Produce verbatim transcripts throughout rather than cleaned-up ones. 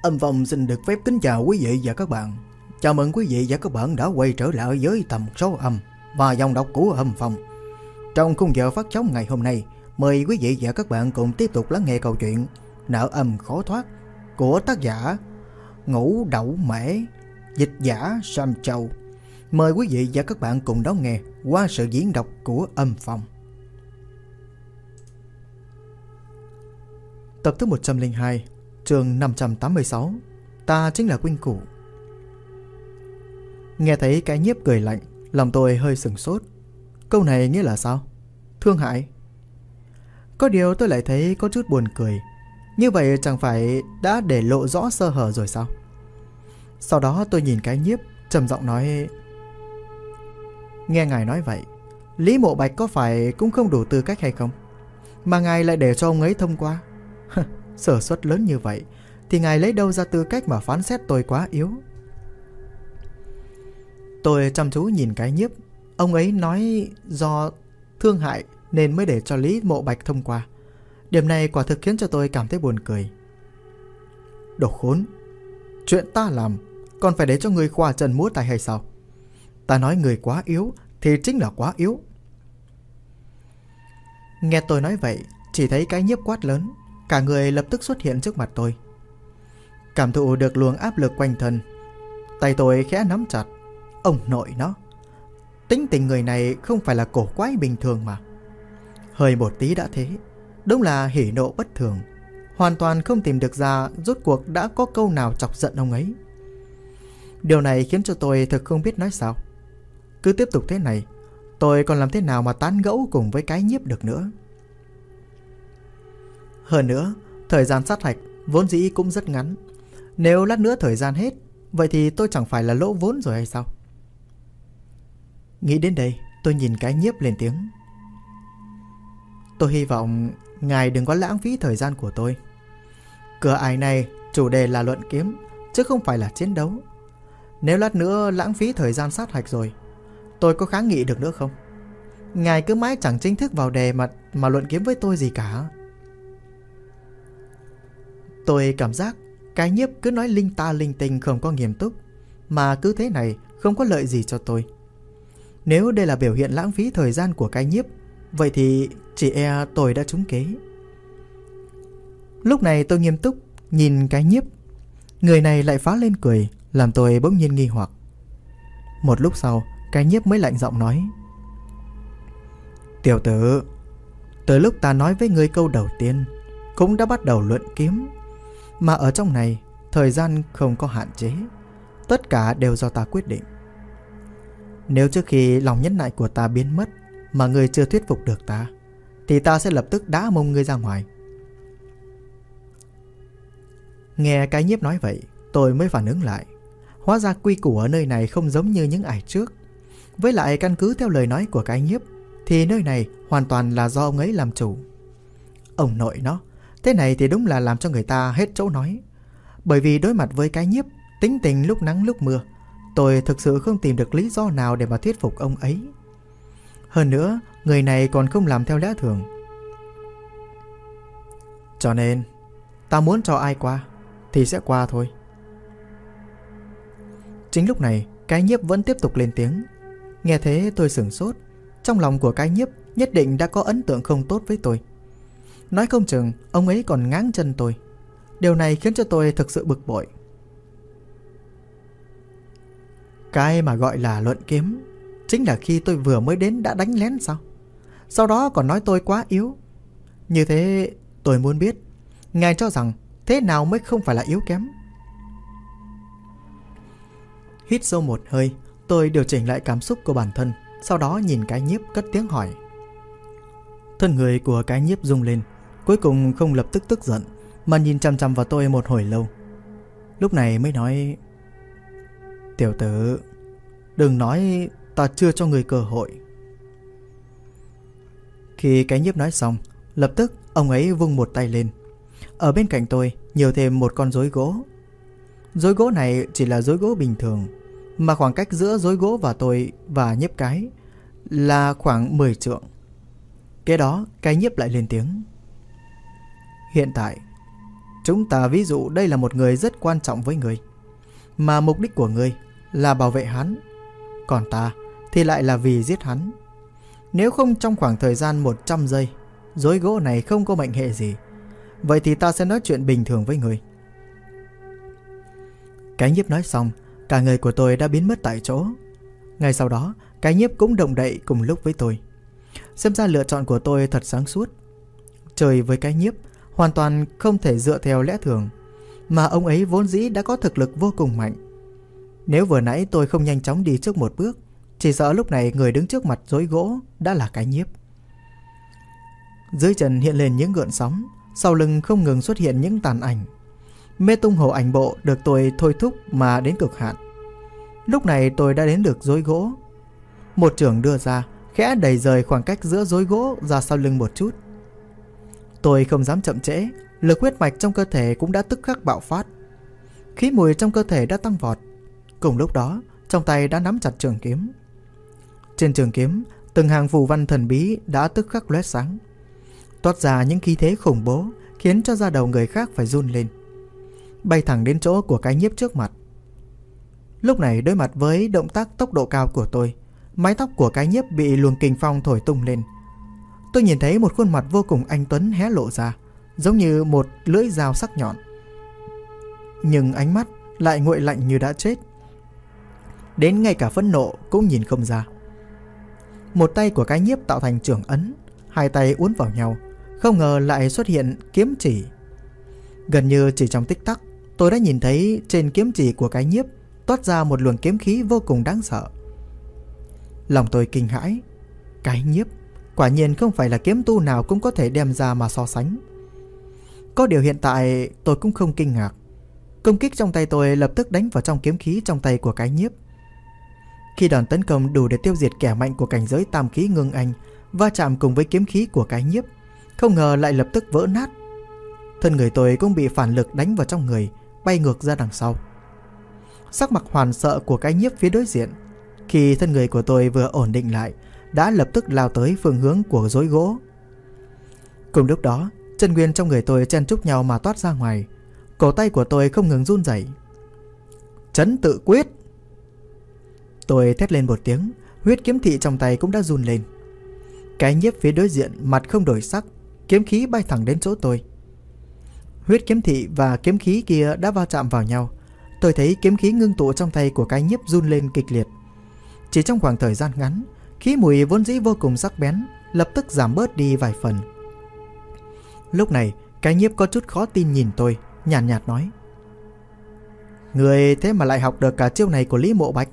Âm Phong xin được phép kính chào quý vị và các bạn. Chào mừng quý vị và các bạn đã quay trở lại với tầm số âm và dòng đọc của Âm Phong. Trong khung giờ phát sóng ngày hôm nay, mời quý vị và các bạn cùng tiếp tục lắng nghe câu chuyện Nợ Âm Khó Thoát của tác giả Ngũ Đậu Mễ, dịch giả Sam Châu. Mời quý vị và các bạn cùng đón nghe qua sự diễn đọc của Âm Phong. Tập thứ một trăm lẻ hai, chương năm trăm tám mươi sáu. Ta chính là Quynh Cụ. Nghe thấy cái Nhiếp cười lạnh, lòng tôi hơi sửng sốt. Câu này nghĩa là sao? Thương hại? Có điều tôi lại thấy có chút buồn cười. Như vậy chẳng phải đã để lộ rõ sơ hở rồi sao? Sau đó tôi nhìn cái Nhiếp, trầm giọng nói: Nghe ngài nói vậy, Lý Mộ Bạch có phải cũng không đủ tư cách hay không, mà ngài lại để cho ông ấy thông qua? Sở suất lớn như vậy thì ngài lấy đâu ra tư cách mà phán xét tôi quá yếu? Tôi chăm chú nhìn cái Nhiếp. Ông ấy nói do thương hại nên mới để cho Lý Mộ Bạch thông qua. Điểm này quả thực khiến cho tôi cảm thấy buồn cười. Đồ khốn! Chuyện ta làm còn phải để cho người khoa chân múa tay hay sao? Ta nói người quá yếu thì chính là quá yếu. Nghe tôi nói vậy, chỉ thấy cái Nhiếp quát lớn, cả người lập tức xuất hiện trước mặt tôi. Cảm thụ được luồng áp lực quanh thân, tay tôi khẽ nắm chặt. Ông nội nó, tính tình người này không phải là cổ quái bình thường mà. Hơi một tí đã thế, đúng là hỉ nộ bất thường. Hoàn toàn không tìm được ra rốt cuộc đã có câu nào chọc giận ông ấy. Điều này khiến cho tôi thực không biết nói sao. Cứ tiếp tục thế này, tôi còn làm thế nào mà tán gẫu cùng với cái Nhiếp được nữa. Hơn nữa, thời gian sát hạch vốn dĩ cũng rất ngắn. Nếu lát nữa thời gian hết, vậy thì tôi chẳng phải là lỗ vốn rồi hay sao? Nghĩ đến đây, tôi nhìn cái Nhiếp lên tiếng: Tôi hy vọng ngài đừng có lãng phí thời gian của tôi. Cửa ải này chủ đề là luận kiếm, chứ không phải là chiến đấu. Nếu lát nữa lãng phí thời gian sát hạch rồi, tôi có kháng nghị được nữa không? Ngài cứ mãi chẳng chính thức vào đề mà, mà luận kiếm với tôi gì cả. Tôi cảm giác cái Nhiếp cứ nói linh ta linh tinh không có nghiêm túc, mà cứ thế này không có lợi gì cho tôi. Nếu đây là biểu hiện lãng phí thời gian của cái Nhiếp, vậy thì chỉ e tôi đã trúng kế. Lúc này tôi nghiêm túc nhìn cái Nhiếp. Người này lại phá lên cười, làm tôi bỗng nhiên nghi hoặc. Một lúc sau, cái Nhiếp mới lạnh giọng nói: Tiểu tử, từ lúc ta nói với ngươi câu đầu tiên cũng đã bắt đầu luận kiếm. Mà ở trong này, thời gian không có hạn chế, tất cả đều do ta quyết định. Nếu trước khi lòng nhẫn nại của ta biến mất mà ngươi chưa thuyết phục được ta, thì ta sẽ lập tức đá mông ngươi ra ngoài. Nghe cái Nhiếp nói vậy, tôi mới phản ứng lại. Hóa ra quy củ ở nơi này không giống như những ải trước. Với lại căn cứ theo lời nói của cái Nhiếp, thì nơi này hoàn toàn là do ông ấy làm chủ. Ông nội nó, thế này thì đúng là làm cho người ta hết chỗ nói. Bởi vì đối mặt với cái Nhiếp tính tình lúc nắng lúc mưa, tôi thực sự không tìm được lý do nào để mà thuyết phục ông ấy. Hơn nữa, người này còn không làm theo lẽ thường. Cho nên, ta muốn cho ai qua thì sẽ qua thôi. Chính lúc này, cái Nhiếp vẫn tiếp tục lên tiếng. Nghe thế tôi sửng sốt. Trong lòng của cái Nhiếp nhất định đã có ấn tượng không tốt với tôi. Nói không chừng ông ấy còn ngáng chân tôi. Điều này khiến cho tôi thực sự bực bội. Cái mà gọi là luận kiếm chính là khi tôi vừa mới đến đã đánh lén sao? Sau đó còn nói tôi quá yếu. Như thế tôi muốn biết ngài cho rằng thế nào mới không phải là yếu kém? Hít sâu một hơi, tôi điều chỉnh lại cảm xúc của bản thân. Sau đó nhìn cái Nhiếp cất tiếng hỏi. Thân người của cái Nhiếp rung lên, cuối cùng không lập tức tức giận, mà nhìn chằm chằm vào tôi một hồi lâu. Lúc này mới nói: Tiểu tử, đừng nói ta chưa cho người cơ hội. Khi cái Nhiếp nói xong, lập tức ông ấy vung một tay lên. Ở bên cạnh tôi nhiều thêm một con rối gỗ. Rối gỗ này chỉ là rối gỗ bình thường, mà khoảng cách giữa rối gỗ và tôi và Nhiếp cái là khoảng mười trượng. Kế đó cái Nhiếp lại lên tiếng: Hiện tại Chúng ta ví dụ đây là một người rất quan trọng với người, mà mục đích của ngươi là bảo vệ hắn, còn ta thì lại là vì giết hắn. Nếu không trong khoảng thời gian một trăm giây rối gỗ này không có mệnh hệ gì, vậy thì ta sẽ nói chuyện bình thường với ngươi. Cái nhiếp nói xong, cả người của tôi đã biến mất tại chỗ. Ngay sau đó, cái nhiếp cũng động đậy cùng lúc với tôi. Xem ra lựa chọn của tôi thật sáng suốt. Chơi với cái nhiếp hoàn toàn không thể dựa theo lẽ thường, mà ông ấy vốn dĩ đã có thực lực vô cùng mạnh. Nếu vừa nãy tôi không nhanh chóng đi trước một bước, chỉ sợ lúc này người đứng trước mặt rối gỗ đã là cái nhiếp. Dưới chân hiện lên những gợn sóng, sau lưng không ngừng xuất hiện những tàn ảnh. Mê tung hồ ảnh bộ được tôi thôi thúc mà đến cực hạn. Lúc này tôi đã đến được rối gỗ. Một chưởng đưa ra, khẽ đẩy rời khoảng cách giữa rối gỗ ra sau lưng một chút. Tôi không dám chậm trễ, lực huyết mạch trong cơ thể cũng đã tức khắc bạo phát. Khí mùi trong cơ thể đã tăng vọt. Cùng lúc đó, trong tay đã nắm chặt trường kiếm. Trên trường kiếm, từng hàng phù văn thần bí đã tức khắc lóe sáng, toát ra những khí thế khủng bố, khiến cho da đầu người khác phải run lên, bay thẳng đến chỗ của cái nhiếp trước mặt. Lúc này đối mặt với động tác tốc độ cao của tôi, mái tóc của cái nhiếp bị luồng kình phong thổi tung lên. Tôi nhìn thấy một khuôn mặt vô cùng anh tuấn hé lộ ra, giống như một lưỡi dao sắc nhọn, nhưng ánh mắt lại nguội lạnh như đã chết, đến ngay cả phẫn nộ cũng nhìn không ra. Một tay của cái nhiếp tạo thành chưởng ấn, hai tay uốn vào nhau, không ngờ lại xuất hiện kiếm chỉ. Gần như chỉ trong tích tắc, tôi đã nhìn thấy trên kiếm chỉ của cái nhiếp toát ra một luồng kiếm khí vô cùng đáng sợ. Lòng tôi kinh hãi. Cái nhiếp quả nhiên không phải là kiếm tu nào cũng có thể đem ra mà so sánh. Có điều hiện tại tôi cũng không kinh ngạc. Công kích trong tay tôi lập tức đánh vào trong kiếm khí trong tay của cái nhiếp. Khi đòn tấn công đủ để tiêu diệt kẻ mạnh của cảnh giới tam khí ngưng anh va chạm cùng với kiếm khí của cái nhiếp, không ngờ lại lập tức vỡ nát. Thân người tôi cũng bị phản lực đánh vào trong người, bay ngược ra đằng sau. Sắc mặt hoảng sợ của cái nhiếp phía đối diện, khi thân người của tôi vừa ổn định lại, đã lập tức lao tới phương hướng của rối gỗ. Cùng lúc đó, chân nguyên trong người tôi chen chúc nhau mà toát ra ngoài. Cổ tay của tôi không ngừng run rẩy. Trấn tự quyết! Tôi thét lên một tiếng, huyết kiếm thị trong tay cũng đã run lên. Cái nhiếp phía đối diện mặt không đổi sắc, kiếm khí bay thẳng đến chỗ tôi. Huyết kiếm thị và kiếm khí kia đã va chạm vào nhau. Tôi thấy kiếm khí ngưng tụ trong tay của cái nhiếp run lên kịch liệt. Chỉ trong khoảng thời gian ngắn, khí mùi vốn dĩ vô cùng sắc bén lập tức giảm bớt đi vài phần. Lúc này, cái nhiếp có chút khó tin nhìn tôi, nhàn nhạt, nhạt nói: Người thế mà lại học được cả chiêu này của Lý Mộ Bạch?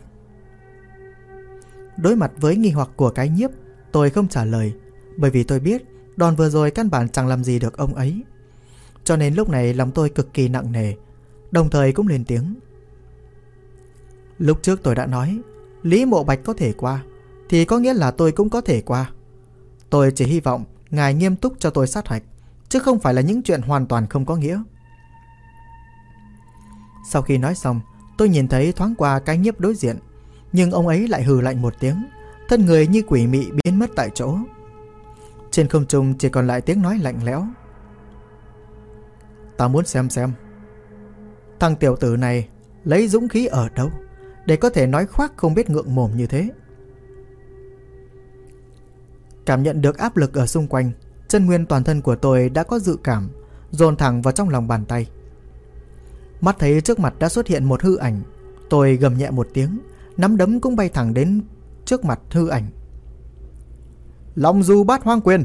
Đối mặt với nghi hoặc của cái nhiếp, tôi không trả lời, bởi vì tôi biết đòn vừa rồi căn bản chẳng làm gì được ông ấy. Cho nên lúc này lòng tôi cực kỳ nặng nề, đồng thời cũng lên tiếng: Lúc trước tôi đã nói, Lý Mộ Bạch có thể qua, thì có nghĩa là tôi cũng có thể qua. Tôi chỉ hy vọng ngài nghiêm túc cho tôi sát hạch, chứ không phải là những chuyện hoàn toàn không có nghĩa. Sau khi nói xong, tôi nhìn thấy thoáng qua cái nhiếp đối diện, nhưng ông ấy lại hừ lạnh một tiếng, thân người như quỷ mị biến mất tại chỗ. Trên không trung chỉ còn lại tiếng nói lạnh lẽo: Ta muốn xem xem thằng tiểu tử này lấy dũng khí ở đâu để có thể nói khoác không biết ngượng mồm như thế. Cảm nhận được áp lực ở xung quanh, chân nguyên toàn thân của tôi đã có dự cảm, dồn thẳng vào trong lòng bàn tay. Mắt thấy trước mặt đã xuất hiện một hư ảnh, tôi gầm nhẹ một tiếng, nắm đấm cũng bay thẳng đến trước mặt hư ảnh. Long du bát hoang quyền!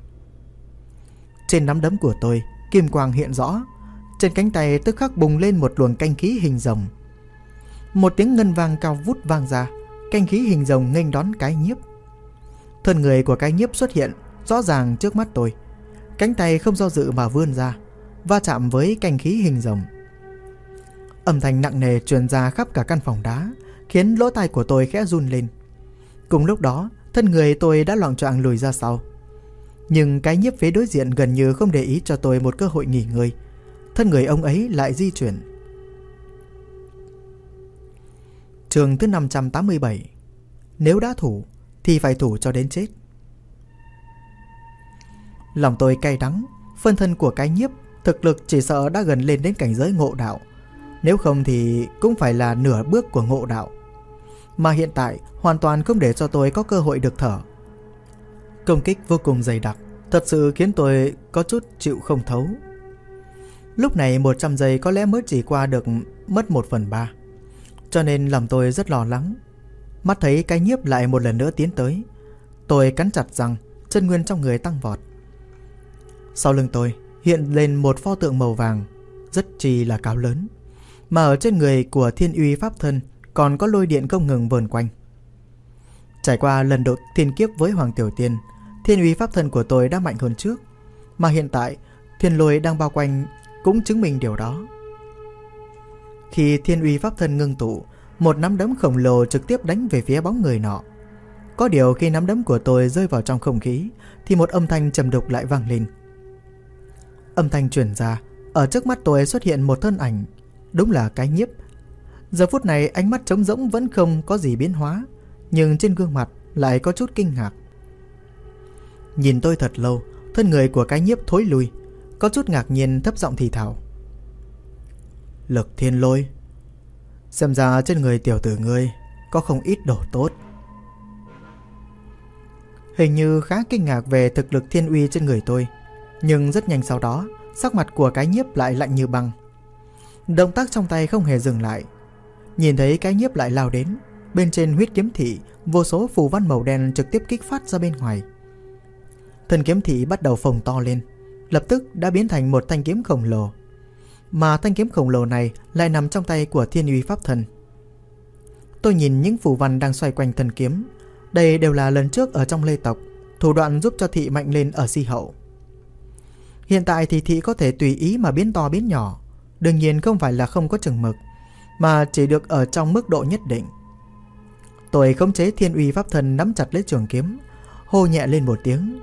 Trên nắm đấm của tôi, kim quang hiện rõ, trên cánh tay tức khắc bùng lên một luồng canh khí hình rồng. Một tiếng ngân vang cao vút vang ra, canh khí hình rồng nghênh đón cái nhiếp. Thân người của cái nhiếp xuất hiện rõ ràng trước mắt tôi, cánh tay không do dự mà vươn ra, va chạm với canh khí hình rồng. Âm thanh nặng nề truyền ra khắp cả căn phòng đá, khiến lỗ tai của tôi khẽ run lên. Cùng lúc đó, thân người tôi đã loạng choạng lùi ra sau. Nhưng cái nhiếp phía đối diện gần như không để ý cho tôi một cơ hội nghỉ ngơi. Thân người ông ấy lại di chuyển. Chương thứ năm trăm tám mươi bảy. Nếu đã thủ thì phải thủ cho đến chết. Lòng tôi cay đắng, phân thân của cái nhiếp thực lực chỉ sợ đã gần lên đến cảnh giới ngộ đạo. Nếu không thì cũng phải là nửa bước của ngộ đạo. Mà hiện tại hoàn toàn không để cho tôi có cơ hội được thở. Công kích vô cùng dày đặc, thật sự khiến tôi có chút chịu không thấu. Lúc này một trăm giây có lẽ mới chỉ qua được mất một phần ba, cho nên lòng tôi rất lo lắng. Mắt thấy cái nhiếp lại một lần nữa tiến tới, tôi cắn chặt răng, chân nguyên trong người tăng vọt. Sau lưng tôi hiện lên một pho tượng màu vàng, rất chi là cao lớn, mà ở trên người của Thiên Uy Pháp Thân còn có lôi điện không ngừng vờn quanh. Trải qua lần độ thiên kiếp với Hoàng Tiểu Tiên, Thiên Uy Pháp Thân của tôi đã mạnh hơn trước, mà hiện tại thiên lôi đang bao quanh cũng chứng minh điều đó. Khi Thiên Uy Pháp Thân ngưng tụ, một nắm đấm khổng lồ trực tiếp đánh về phía bóng người nọ. Có điều khi nắm đấm của tôi rơi vào trong không khí thì một âm thanh trầm đục lại vang lên. Âm thanh truyền ra, ở trước mắt tôi xuất hiện một thân ảnh, đúng là cái nhiếp. Giờ phút này ánh mắt trống rỗng vẫn không có gì biến hóa, nhưng trên gương mặt lại có chút kinh ngạc. Nhìn tôi thật lâu, thân người của cái nhiếp thối lui, có chút ngạc nhiên thấp giọng thì thào: Lực thiên lôi, xem ra trên người tiểu tử ngươi có không ít đồ tốt. Hình như khá kinh ngạc về thực lực thiên uy trên người tôi, nhưng rất nhanh sau đó sắc mặt của cái nhiếp lại lạnh như băng. Động tác trong tay không hề dừng lại. Nhìn thấy cái nhiếp lại lao đến, bên trên huyết kiếm thị vô số phù văn màu đen trực tiếp kích phát ra bên ngoài. Thân kiếm thị bắt đầu phồng to lên, lập tức đã biến thành một thanh kiếm khổng lồ. Mà thanh kiếm khổng lồ này lại nằm trong tay của Thiên Uy Pháp Thân. Tôi nhìn những phù văn đang xoay quanh thân kiếm. Đây đều là lần trước ở trong Lê tộc, thủ đoạn giúp cho thị mạnh lên ở Si hậu. Hiện tại thì thị có thể tùy ý mà biến to biến nhỏ, đương nhiên không phải là không có chừng mực, mà chỉ được ở trong mức độ nhất định. Tôi khống chế Thiên Uy Pháp Thân nắm chặt lấy trường kiếm, hô nhẹ lên một tiếng.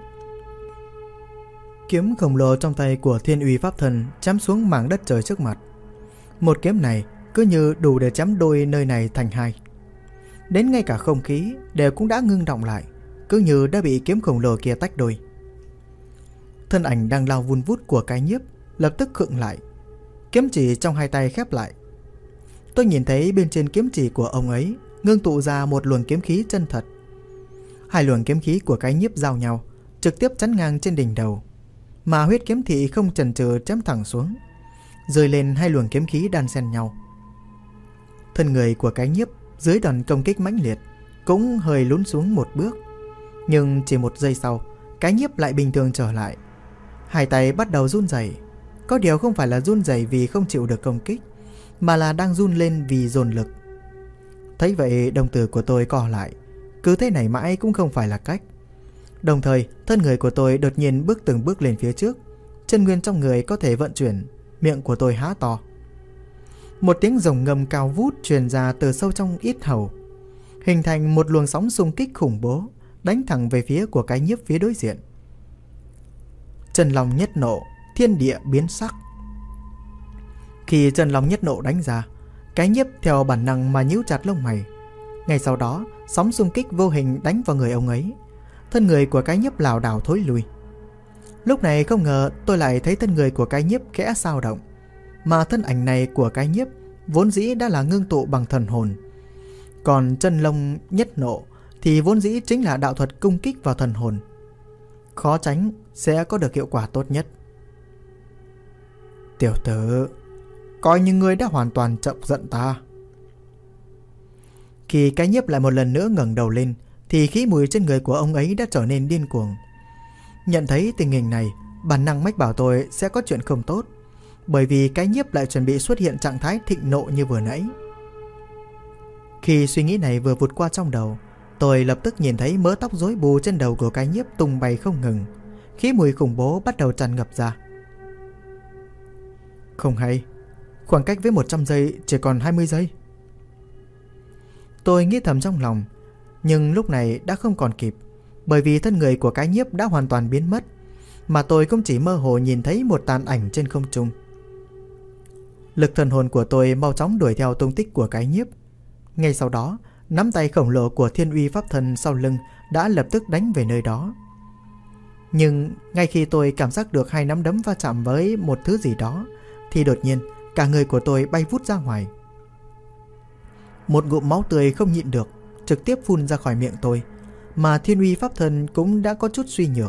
Kiếm khổng lồ trong tay của Thiên Uy Pháp Thân chém xuống mảng đất trời trước mặt. Một kiếm này cứ như đủ để chém đôi nơi này thành hai. Đến ngay cả không khí đều cũng đã ngưng động lại, cứ như đã bị kiếm khổng lồ kia tách đôi. Thân ảnh đang lao vun vút của cái nhiếp lập tức khựng lại, kiếm chỉ trong hai tay khép lại. Tôi nhìn thấy bên trên kiếm chỉ của ông ấy ngưng tụ ra một luồng kiếm khí chân thật. Hai luồng kiếm khí của cái nhiếp giao nhau, trực tiếp chắn ngang trên đỉnh đầu, mà huyết kiếm thị không chần chừ chém thẳng xuống, rơi lên hai luồng kiếm khí đan xen nhau. Thân người của cái nhiếp dưới đòn công kích mãnh liệt cũng hơi lún xuống một bước, nhưng chỉ một giây sau, cái nhiếp lại bình thường trở lại. Hai tay bắt đầu run rẩy, có điều không phải là run rẩy vì không chịu được công kích, mà là đang run lên vì dồn lực. Thấy vậy, đồng tử của tôi co lại, cứ thế này mãi cũng không phải là cách. Đồng thời, thân người của tôi đột nhiên bước từng bước lên phía trước, chân nguyên trong người có thể vận chuyển, miệng của tôi há to. Một tiếng rồng ngầm cao vút truyền ra từ sâu trong yết hầu, hình thành một luồng sóng xung kích khủng bố, đánh thẳng về phía của cái nhiếp phía đối diện. Chân long nhất nộ, thiên địa biến sắc. Khi chân long nhất nộ đánh ra, cái nhiếp theo bản năng mà nhíu chặt lông mày. Ngay sau đó, sóng xung kích vô hình đánh vào người ông ấy. Thân người của cái nhiếp lảo đảo thối lui. Lúc này không ngờ tôi lại thấy thân người của cái nhiếp khẽ dao động, mà thân ảnh này của cái nhiếp vốn dĩ đã là ngưng tụ bằng thần hồn, còn chân long nhất nộ thì vốn dĩ chính là đạo thuật cung kích vào thần hồn, khó tránh sẽ có được hiệu quả tốt nhất. Tiểu tử, coi như ngươi đã hoàn toàn chọc giận ta. Khi cái nhiếp lại một lần nữa ngẩng đầu lên thì khí mùi trên người của ông ấy đã trở nên điên cuồng. Nhận thấy tình hình này, bản năng mách bảo tôi sẽ có chuyện không tốt, bởi vì cái nhiếp lại chuẩn bị xuất hiện trạng thái thịnh nộ như vừa nãy. Khi suy nghĩ này vừa vụt qua trong đầu, tôi lập tức nhìn thấy mớ tóc rối bù trên đầu của cái nhiếp tung bay không ngừng, khí mùi khủng bố bắt đầu tràn ngập ra. Không hay, khoảng cách với một trăm giây chỉ còn hai mươi giây. Tôi nghĩ thầm trong lòng, nhưng lúc này đã không còn kịp, bởi vì thân người của cái nhiếp đã hoàn toàn biến mất, mà tôi cũng chỉ mơ hồ nhìn thấy một tàn ảnh trên không trung. Lực thần hồn của tôi mau chóng đuổi theo tung tích của cái nhiếp. Ngay sau đó, nắm tay khổng lồ của Thiên Uy Pháp Thân sau lưng đã lập tức đánh về nơi đó. Nhưng ngay khi tôi cảm giác được hai nắm đấm va chạm với một thứ gì đó, thì đột nhiên cả người của tôi bay vút ra ngoài. Một ngụm máu tươi không nhịn được trực tiếp phun ra khỏi miệng tôi, mà thiên uy pháp thân cũng đã có chút suy nhược.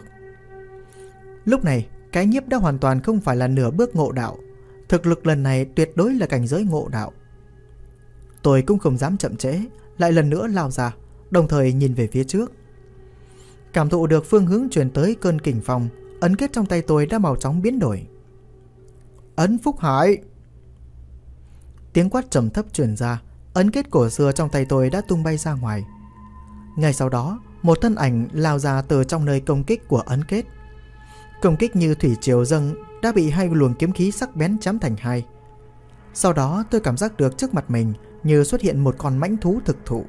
Lúc này cái nhiếp đã hoàn toàn không phải là nửa bước ngộ đạo. Thực lực lần này tuyệt đối là cảnh giới ngộ đạo. Tôi cũng không dám chậm trễ, lại lần nữa lao ra, đồng thời nhìn về phía trước. Cảm thụ được phương hướng truyền tới cơn kình phong, ấn kết trong tay tôi đã màu chóng biến đổi. Ấn Phúc Hải. Tiếng quát trầm thấp truyền ra, ấn kết cổ xưa trong tay tôi đã tung bay ra ngoài. Ngay sau đó, một thân ảnh lao ra từ trong nơi công kích của ấn kết. Công kích như thủy triều dâng đã bị hai luồng kiếm khí sắc bén chém thành hai. Sau đó tôi cảm giác được trước mặt mình như xuất hiện một con mãnh thú thực thụ.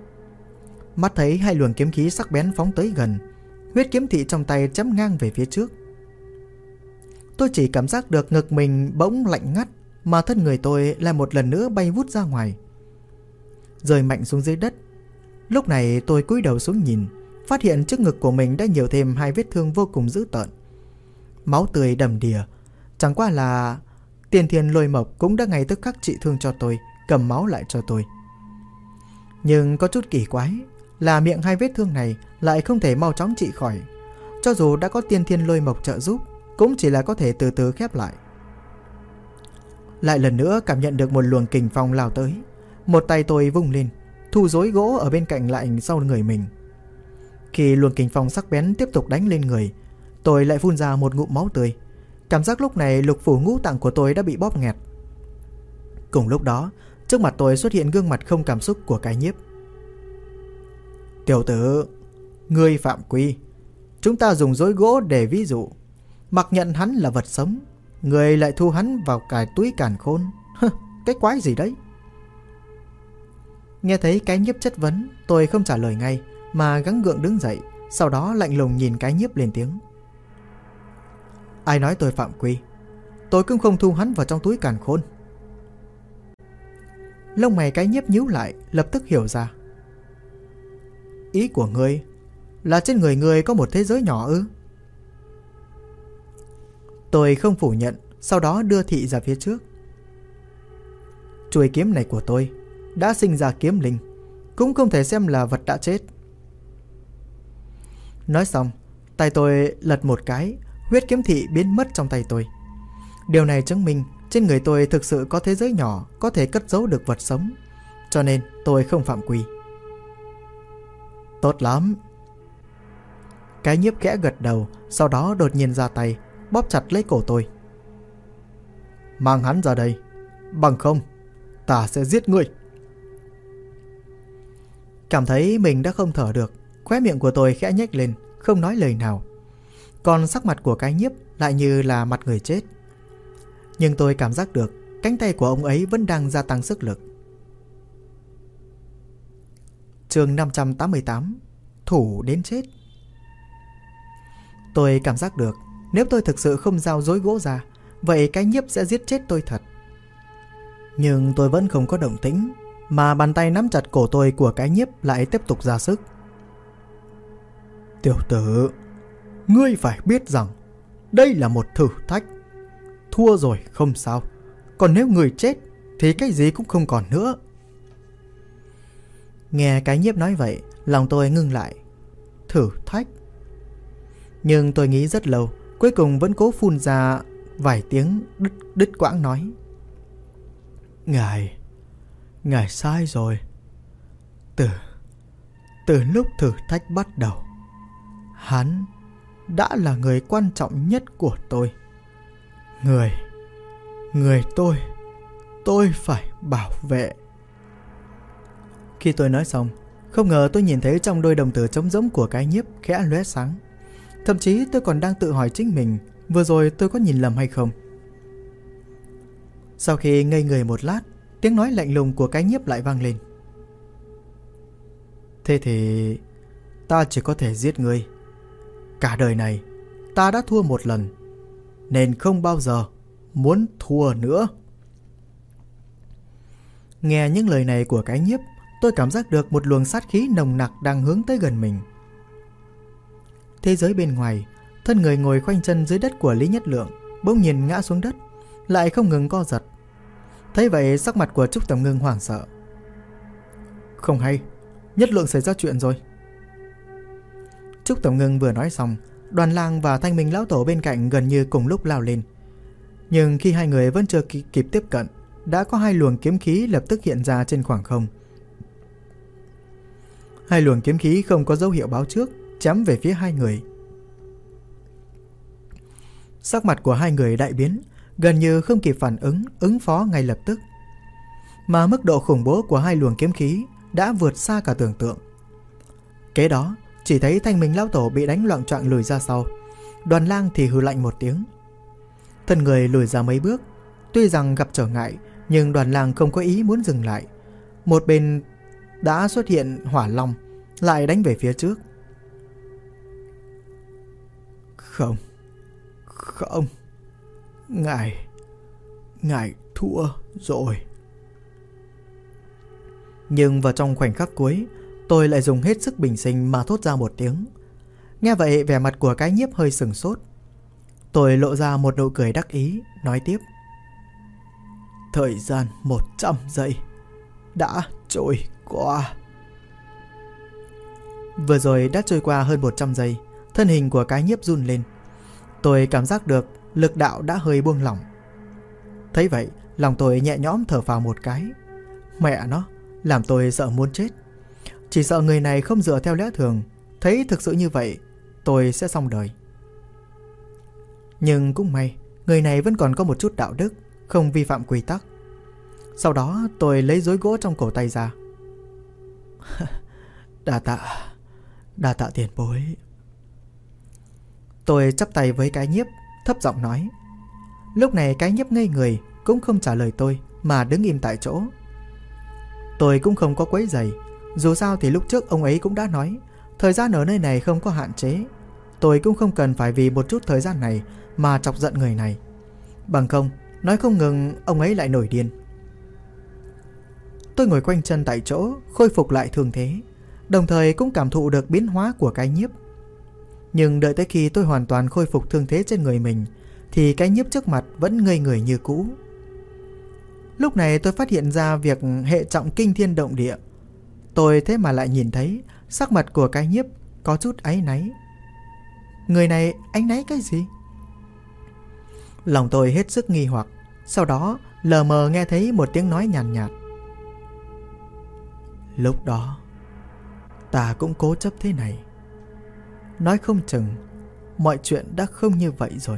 Mắt thấy hai luồng kiếm khí sắc bén phóng tới gần, huyết kiếm thị trong tay chém ngang về phía trước. Tôi chỉ cảm giác được ngực mình bỗng lạnh ngắt, mà thân người tôi lại một lần nữa bay vút ra ngoài, rơi mạnh xuống dưới đất. Lúc này tôi cúi đầu xuống nhìn, phát hiện trước ngực của mình đã nhiều thêm hai vết thương vô cùng dữ tợn. Máu tươi đầm đìa. Chẳng qua là Tiên Thiên Lôi Mộc cũng đã ngay tức khắc trị thương cho tôi, cầm máu lại cho tôi. Nhưng có chút kỳ quái là miệng hai vết thương này lại không thể mau chóng trị khỏi. Cho dù đã có Tiên Thiên Lôi Mộc trợ giúp, cũng chỉ là có thể từ từ khép lại. Lại lần nữa cảm nhận được một luồng kình phong lao tới. Một tay tôi vung lên, thu rối gỗ ở bên cạnh lại sau người mình. Khi luồng kình phong sắc bén tiếp tục đánh lên người, tôi lại phun ra một ngụm máu tươi. Cảm giác lúc này lục phủ ngũ tạng của tôi đã bị bóp nghẹt. Cùng lúc đó, trước mặt tôi xuất hiện gương mặt không cảm xúc của cái nhiếp. Tiểu tử, ngươi phạm quy. Chúng ta dùng rối gỗ để ví dụ. Mặc nhận hắn là vật sống, người lại thu hắn vào cái túi càn khôn. Cái quái gì đấy? Nghe thấy cái nhiếp chất vấn, tôi không trả lời ngay, mà gắng gượng đứng dậy. Sau đó lạnh lùng nhìn cái nhiếp lên tiếng. Ai nói tôi phạm quy? Tôi cũng không thu hắn vào trong túi càn khôn. Lông mày cái nhiếp nhíu lại, lập tức hiểu ra. Ý của ngươi là trên người ngươi có một thế giới nhỏ ư? Tôi không phủ nhận, sau đó đưa thị ra phía trước. Chuôi kiếm này của tôi đã sinh ra kiếm linh, cũng không thể xem là vật đã chết. Nói xong, tay tôi lật một cái, huyết kiếm thị biến mất trong tay tôi. Điều này chứng minh trên người tôi thực sự có thế giới nhỏ có thể cất giấu được vật sống, cho nên tôi không phạm quy. Tốt lắm. Cái nhiếp khẽ gật đầu, sau đó đột nhiên ra tay, bóp chặt lấy cổ tôi. Mang hắn ra đây, bằng không ta sẽ giết ngươi. Cảm thấy mình đã không thở được, khóe miệng của tôi khẽ nhếch lên, không nói lời nào. Còn sắc mặt của cái nhiếp lại như là mặt người chết. Nhưng tôi cảm giác được cánh tay của ông ấy vẫn đang gia tăng sức lực. Chương năm trăm tám mươi tám. Thủ đến chết. Tôi cảm giác được nếu tôi thực sự không giao rối gỗ ra, vậy cái nhiếp sẽ giết chết tôi thật. Nhưng tôi vẫn không có động tĩnh, mà bàn tay nắm chặt cổ tôi của cái nhiếp lại tiếp tục ra sức. Tiểu tử, ngươi phải biết rằng đây là một thử thách. Thua rồi không sao, còn nếu người chết thì cái gì cũng không còn nữa. Nghe cái nhiếp nói vậy, lòng tôi ngưng lại. Thử thách. Nhưng tôi nghĩ rất lâu, cuối cùng vẫn cố phun ra vài tiếng đứt, đứt quãng nói. Ngài, ngài sai rồi. Từ, từ lúc thử thách bắt đầu, hắn đã là người quan trọng nhất của tôi. Người, người tôi, tôi phải bảo vệ. Khi tôi nói xong, không ngờ tôi nhìn thấy trong đôi đồng tử trống rỗng của cái nhiếp khẽ lóe sáng. Thậm chí tôi còn đang tự hỏi chính mình, vừa rồi tôi có nhìn lầm hay không. Sau khi ngây người một lát, tiếng nói lạnh lùng của cái nhiếp lại vang lên. Thế thì ta chỉ có thể giết ngươi. Cả đời này ta đã thua một lần, nên không bao giờ muốn thua nữa. Nghe những lời này của cái nhiếp, tôi cảm giác được một luồng sát khí nồng nặc đang hướng tới gần mình. Thế giới bên ngoài, thân Thân người ngồi khoanh chân dưới đất của Lý Nhất Lượng bỗng nhiên ngã xuống đất, lại không ngừng co giật. Thấy vậy sắc mặt của Trúc Tầm Ngưng hoảng sợ. Không hay, Nhất Lượng xảy ra chuyện rồi. Trúc Tầm Ngưng vừa nói xong, Đoàn Lang và Thanh Minh lão tổ bên cạnh gần như cùng lúc lao lên. Nhưng khi hai người vẫn chưa kịp tiếp cận, đã có hai luồng kiếm khí lập tức hiện ra trên khoảng không. Hai luồng kiếm khí không có dấu hiệu báo trước, chém về phía hai người. Sắc mặt của hai người đại biến, gần như không kịp phản ứng, ứng phó ngay lập tức. Mà mức độ khủng bố của hai luồng kiếm khí đã vượt xa cả tưởng tượng. Kế đó, chỉ thấy Thanh Minh lão tổ bị đánh loạng choạng lùi ra sau. Đoàn Lang thì hừ lạnh một tiếng. Thân người lùi ra mấy bước. Tuy rằng gặp trở ngại, nhưng Đoàn Lang không có ý muốn dừng lại. Một bên đã xuất hiện hỏa long, lại đánh về phía trước. Không, không, ngài, ngài thua rồi. Nhưng vào trong khoảnh khắc cuối, tôi lại dùng hết sức bình sinh mà thốt ra một tiếng. Nghe vậy vẻ mặt của cái nhiếp hơi sừng sốt. Tôi lộ ra một nụ cười đắc ý, nói tiếp. Thời gian một trăm giây đã trôi qua. Vừa rồi đã trôi qua hơn một trăm giây, thân hình của cái nhiếp run lên. Tôi cảm giác được lực đạo đã hơi buông lỏng. Thấy vậy, lòng tôi nhẹ nhõm thở phào một cái. Mẹ nó, làm tôi sợ muốn chết. Chỉ sợ người này không dựa theo lẽ thường. Thấy thực sự như vậy, tôi sẽ xong đời. Nhưng cũng may, người này vẫn còn có một chút đạo đức, không vi phạm quy tắc. Sau đó tôi lấy rối gỗ trong cổ tay ra. Đa tạ, đa tạ tiền bối. Tôi chắp tay với cái nhiếp, thấp giọng nói. Lúc này cái nhiếp ngây người, cũng không trả lời tôi, mà đứng im tại chỗ. Tôi cũng không có quấy rầy. Dù sao thì lúc trước ông ấy cũng đã nói, thời gian ở nơi này không có hạn chế. Tôi cũng không cần phải vì một chút thời gian này mà chọc giận người này. Bằng không, nói không ngừng ông ấy lại nổi điên. Tôi ngồi quanh chân tại chỗ, khôi phục lại thương thế, đồng thời cũng cảm thụ được biến hóa của cái nhiếp. Nhưng đợi tới khi tôi hoàn toàn khôi phục thương thế trên người mình, thì cái nhiếp trước mặt vẫn ngây người như cũ. Lúc này tôi phát hiện ra việc hệ trọng kinh thiên động địa. Tôi thế mà lại nhìn thấy sắc mặt của cái nhiếp có chút áy náy. Người này áy náy cái gì? Lòng tôi hết sức nghi hoặc. Sau đó lờ mờ nghe thấy một tiếng nói nhàn nhạt, nhạt. Lúc đó ta cũng cố chấp thế này. Nói không chừng mọi chuyện đã không như vậy rồi.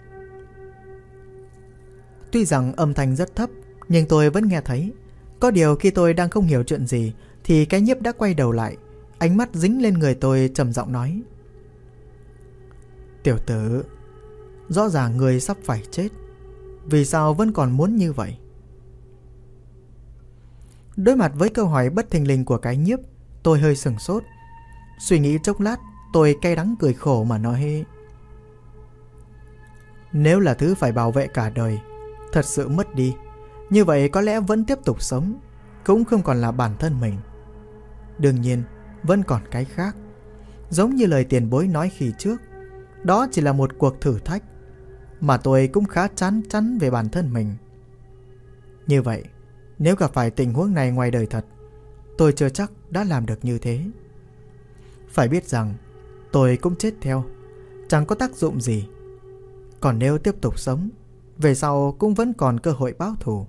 Tuy rằng âm thanh rất thấp, nhưng tôi vẫn nghe thấy. Có điều khi tôi đang không hiểu chuyện gì, thì cái nhiếp đã quay đầu lại, ánh mắt dính lên người tôi, trầm giọng nói. Tiểu tử, rõ ràng người sắp phải chết, vì sao vẫn còn muốn như vậy? Đối mặt với câu hỏi bất thình lình của cái nhiếp, tôi hơi sửng sốt. Suy nghĩ chốc lát, tôi cay đắng cười khổ mà nói. Nếu là thứ phải bảo vệ cả đời, thật sự mất đi, như vậy có lẽ vẫn tiếp tục sống, cũng không còn là bản thân mình. Đương nhiên, vẫn còn cái khác. Giống như lời tiền bối nói khi trước, đó chỉ là một cuộc thử thách, mà tôi cũng khá chán chắn về bản thân mình. Như vậy, nếu gặp phải tình huống này ngoài đời thật, tôi chưa chắc đã làm được như thế. Phải biết rằng, tôi cũng chết theo, chẳng có tác dụng gì. Còn nếu tiếp tục sống, về sau cũng vẫn còn cơ hội báo thù.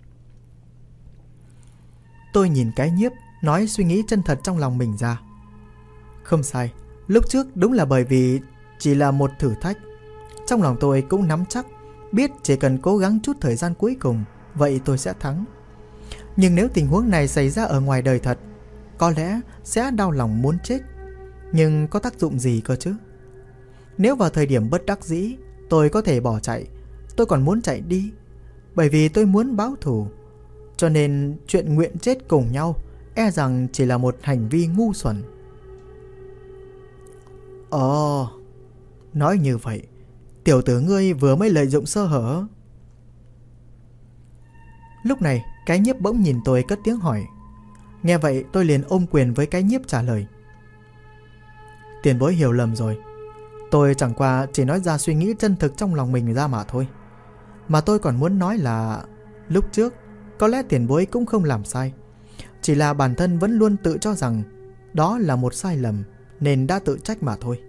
Tôi nhìn cái nhiếp, nói suy nghĩ chân thật trong lòng mình ra. Không sai, lúc trước đúng là bởi vì chỉ là một thử thách. Trong lòng tôi cũng nắm chắc, biết chỉ cần cố gắng chút thời gian cuối cùng, vậy tôi sẽ thắng. Nhưng nếu tình huống này xảy ra ở ngoài đời thật, có lẽ sẽ đau lòng muốn chết. Nhưng có tác dụng gì cơ chứ? Nếu vào thời điểm bất đắc dĩ, tôi có thể bỏ chạy, tôi còn muốn chạy đi, bởi vì tôi muốn báo thù. Cho nên chuyện nguyện chết cùng nhau e rằng chỉ là một hành vi ngu xuẩn. Ồ, nói như vậy, tiểu tử ngươi vừa mới lợi dụng sơ hở. Lúc này cái nhiếp bỗng nhìn tôi cất tiếng hỏi. Nghe vậy tôi liền ôm quyền với cái nhiếp trả lời. Tiền bối hiểu lầm rồi. Tôi chẳng qua chỉ nói ra suy nghĩ chân thực trong lòng mình ra mà thôi. Mà tôi còn muốn nói là lúc trước có lẽ tiền bối cũng không làm sai, chỉ là bản thân vẫn luôn tự cho rằng đó là một sai lầm nên đã tự trách mà thôi.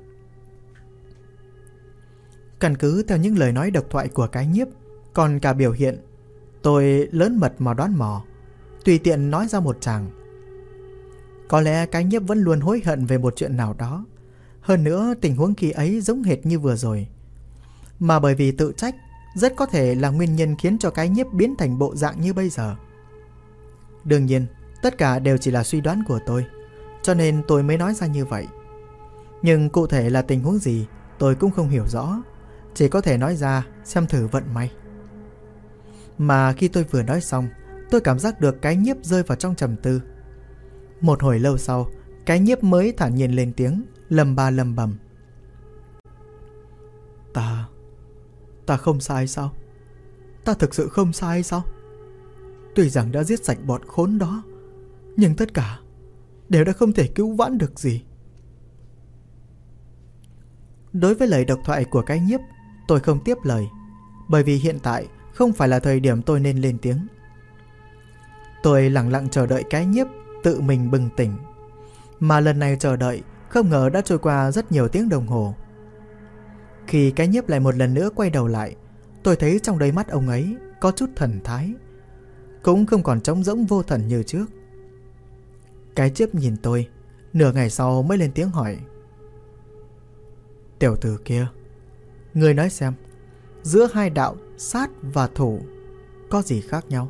Căn cứ theo những lời nói độc thoại của cái nhiếp, còn cả biểu hiện, tôi lớn mật mà đoán mò, tùy tiện nói ra một tràng. Có lẽ cái nhiếp vẫn luôn hối hận về một chuyện nào đó. Hơn nữa tình huống khi ấy giống hệt như vừa rồi. Mà bởi vì tự trách, rất có thể là nguyên nhân khiến cho cái nhiếp biến thành bộ dạng như bây giờ. Đương nhiên, tất cả đều chỉ là suy đoán của tôi, cho nên tôi mới nói ra như vậy. Nhưng cụ thể là tình huống gì tôi cũng không hiểu rõ, chỉ có thể nói ra xem thử vận may. Mà khi tôi vừa nói xong, tôi cảm giác được cái nhiếp rơi vào trong trầm tư. Một hồi lâu sau, cái nhiếp mới thản nhiên lên tiếng, lầm ba lầm bầm. Ta... Ta không sai sao? Ta thực sự không sai sao? Tuy rằng đã giết sạch bọn khốn đó, nhưng tất cả đều đã không thể cứu vãn được gì. Đối với lời độc thoại của cái nhiếp, tôi không tiếp lời, bởi vì hiện tại không phải là thời điểm tôi nên lên tiếng. Tôi lặng lặng chờ đợi cái nhiếp tự mình bừng tỉnh. Mà lần này chờ đợi không ngờ đã trôi qua rất nhiều tiếng đồng hồ. Khi cái nhiếp lại một lần nữa quay đầu lại, tôi thấy trong đôi mắt ông ấy có chút thần thái, cũng không còn trống rỗng vô thần như trước. Cái nhiếp nhìn tôi, nửa ngày sau mới lên tiếng hỏi. Tiểu tử kia, người nói xem, giữa hai đạo sát và thủ có gì khác nhau?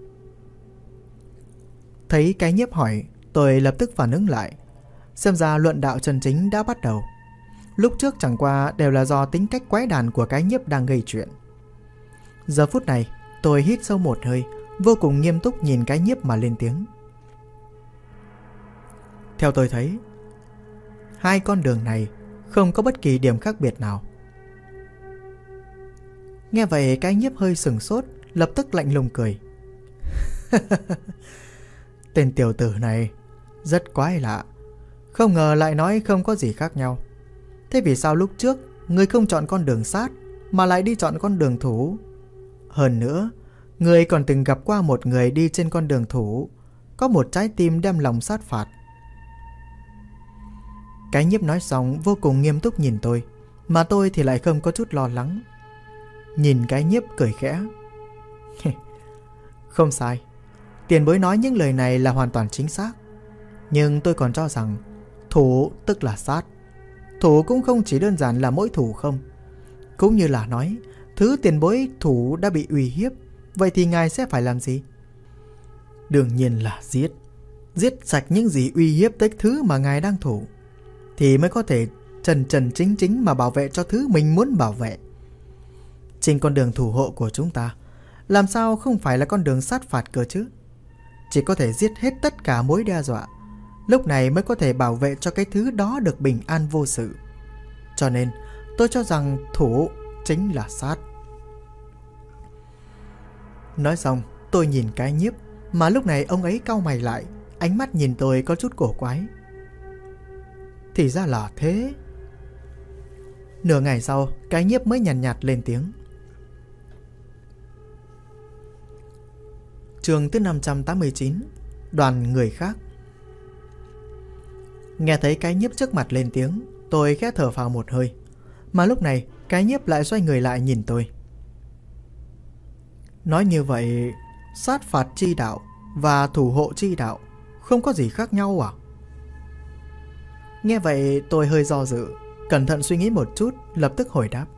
Thấy cái nhiếp hỏi, tôi lập tức phản ứng lại. Xem ra luận đạo chân chính đã bắt đầu. Lúc trước chẳng qua đều là do tính cách quái đản của cái nhiếp đang gây chuyện. Giờ phút này tôi hít sâu một hơi, vô cùng nghiêm túc nhìn cái nhiếp mà lên tiếng. Theo tôi thấy, hai con đường này không có bất kỳ điểm khác biệt nào. Nghe vậy cái nhiếp hơi sừng sốt, lập tức lạnh lùng cười. Tên tiểu tử này rất quái lạ, không ngờ lại nói không có gì khác nhau. Thế vì sao lúc trước người không chọn con đường sát mà lại đi chọn con đường thủ? Hơn nữa, người còn từng gặp qua một người đi trên con đường thủ, có một trái tim đem lòng sát phạt. Cái nhiếp nói xong vô cùng nghiêm túc nhìn tôi, mà tôi thì lại không có chút lo lắng. Nhìn cái nhiếp cười khẽ. Không sai, tiền bối nói những lời này là hoàn toàn chính xác. Nhưng tôi còn cho rằng thủ tức là sát. Thủ cũng không chỉ đơn giản là mỗi thủ không. Cũng như là nói, thứ tiền bối thủ đã bị uy hiếp, vậy thì ngài sẽ phải làm gì? Đương nhiên là giết. Giết sạch những gì uy hiếp tới thứ mà ngài đang thủ, thì mới có thể trần trần chính chính mà bảo vệ cho thứ mình muốn bảo vệ. Trên con đường thủ hộ của chúng ta, làm sao không phải là con đường sát phạt cơ chứ? Chỉ có thể giết hết tất cả mối đe dọa, lúc này mới có thể bảo vệ cho cái thứ đó được bình an vô sự. Cho nên tôi cho rằng thủ chính là sát. Nói xong tôi nhìn cái nhiếp, mà lúc này ông ấy cau mày lại, ánh mắt nhìn tôi có chút cổ quái. Thì ra là thế. Nửa ngày sau, cái nhiếp mới nhàn nhạt, nhạt lên tiếng. Chương thứ năm trăm tám mươi chín, đoàn người khác. Nghe thấy cái nhiếp trước mặt lên tiếng, tôi khẽ thở phào một hơi. Mà lúc này cái nhiếp lại xoay người lại nhìn tôi. Nói như vậy, sát phạt chi đạo và thủ hộ chi đạo không có gì khác nhau à? Nghe vậy tôi hơi do dự, cẩn thận suy nghĩ một chút, lập tức hồi đáp.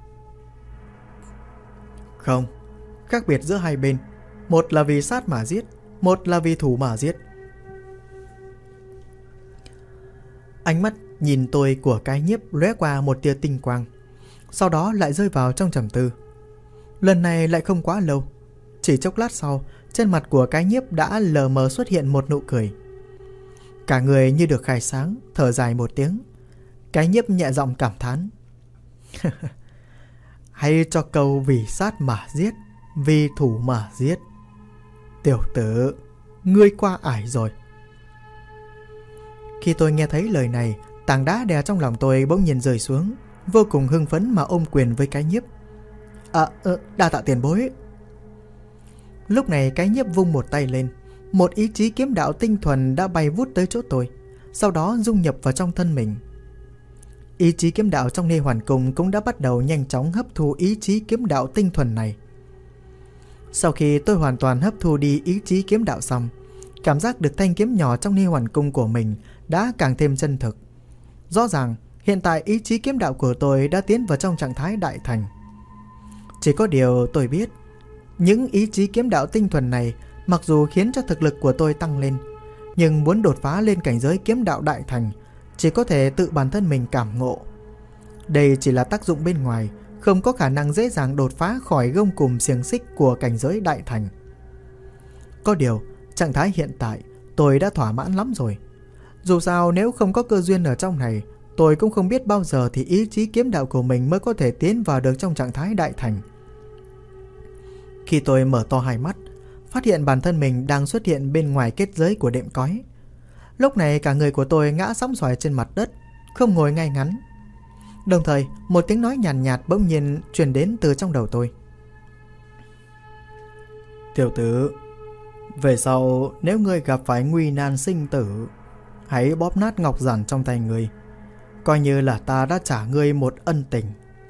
Không, khác biệt giữa hai bên, một là vì sát mà giết, một là vì thủ mà giết. Ánh mắt nhìn tôi của cái nhiếp lóe qua một tia tinh quang, sau đó lại rơi vào trong trầm tư. Lần này lại không quá lâu, chỉ chốc lát sau, trên mặt của cái nhiếp đã lờ mờ xuất hiện một nụ cười. Cả người như được khai sáng, thở dài một tiếng. Cái nhiếp nhẹ giọng cảm thán. Hay cho câu vì sát mà giết, vì thủ mà giết. Tiểu tử, ngươi qua ải rồi. Khi tôi nghe thấy lời này, tảng đá đè trong lòng tôi bỗng nhiên rơi xuống, vô cùng hưng phấn mà ôm quyền với cái nhiếp. À, ờ, đa tạ tiền bối. Lúc này cái nhiếp vung một tay lên, một ý chí kiếm đạo tinh thuần đã bay vút tới chỗ tôi, sau đó dung nhập vào trong thân mình. Ý chí kiếm đạo trong Nê Hoàn Cung cũng đã bắt đầu nhanh chóng hấp thu ý chí kiếm đạo tinh thuần này. Sau khi tôi hoàn toàn hấp thu đi ý chí kiếm đạo xong, cảm giác được thanh kiếm nhỏ trong Nê Hoàn Cung của mình đã càng thêm chân thực. Rõ ràng hiện tại ý chí kiếm đạo của tôi đã tiến vào trong trạng thái đại thành. Chỉ có điều tôi biết, những ý chí kiếm đạo tinh thuần này mặc dù khiến cho thực lực của tôi tăng lên, nhưng muốn đột phá lên cảnh giới kiếm đạo đại thành chỉ có thể tự bản thân mình cảm ngộ. Đây chỉ là tác dụng bên ngoài, không có khả năng dễ dàng đột phá khỏi gông cùm xiềng xích của cảnh giới đại thành. Có điều, trạng thái hiện tại tôi đã thỏa mãn lắm rồi. Dù sao nếu không có cơ duyên ở trong này, tôi cũng không biết bao giờ thì ý chí kiếm đạo của mình mới có thể tiến vào được trong trạng thái đại thành. Khi tôi mở to hai mắt, phát hiện bản thân mình đang xuất hiện bên ngoài kết giới của đệm cói. Lúc này cả người của tôi ngã sóng xoài trên mặt đất, không ngồi ngay ngắn. Đồng thời một tiếng nói nhàn nhạt, nhạt bỗng nhiên truyền đến từ trong đầu tôi. Tiểu tử, về sau nếu ngươi gặp phải nguy nan sinh tử, hãy bóp nát ngọc giản trong tay ngươi, coi như là ta đã trả ngươi một ân tình.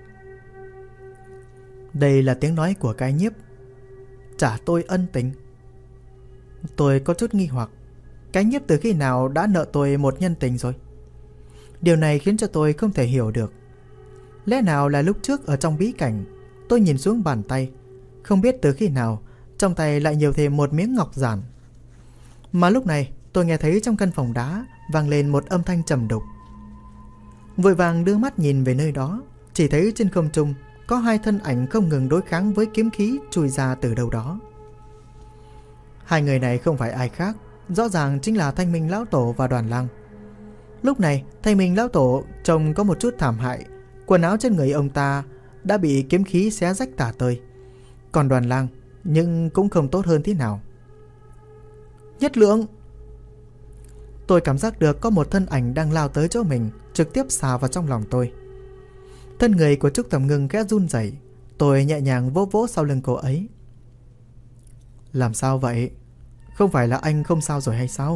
Đây là tiếng nói của cái nhiếp. Trả tôi ân tình? Tôi có chút nghi hoặc. Cái nhiếp từ khi nào đã nợ tôi một nhân tình rồi? Điều này khiến cho tôi không thể hiểu được. Lẽ nào là lúc trước ở trong bí cảnh, tôi nhìn xuống bàn tay, không biết từ khi nào trong tay lại nhiều thêm một miếng ngọc giản. Mà lúc này tôi nghe thấy trong căn phòng đá vang lên một âm thanh trầm đục. Vội vàng đưa mắt nhìn về nơi đó, chỉ thấy trên không trung có hai thân ảnh không ngừng đối kháng với kiếm khí chui ra từ đâu đó. Hai người này không phải ai khác, rõ ràng chính là Thanh Minh Lão Tổ và Đoàn Lang. Lúc này Thanh Minh Lão Tổ trông có một chút thảm hại, quần áo trên người ông ta đã bị kiếm khí xé rách tả tơi. Còn Đoàn Lang nhưng cũng không tốt hơn thế nào. Nhất Lượng! Tôi cảm giác được có một thân ảnh đang lao tới chỗ mình, trực tiếp xà vào trong lòng tôi. Thân người của Trúc Tầm Ngưng khẽ run rẩy. Tôi nhẹ nhàng vỗ vỗ sau lưng cô ấy. Làm sao vậy? Không phải là anh không sao rồi hay sao?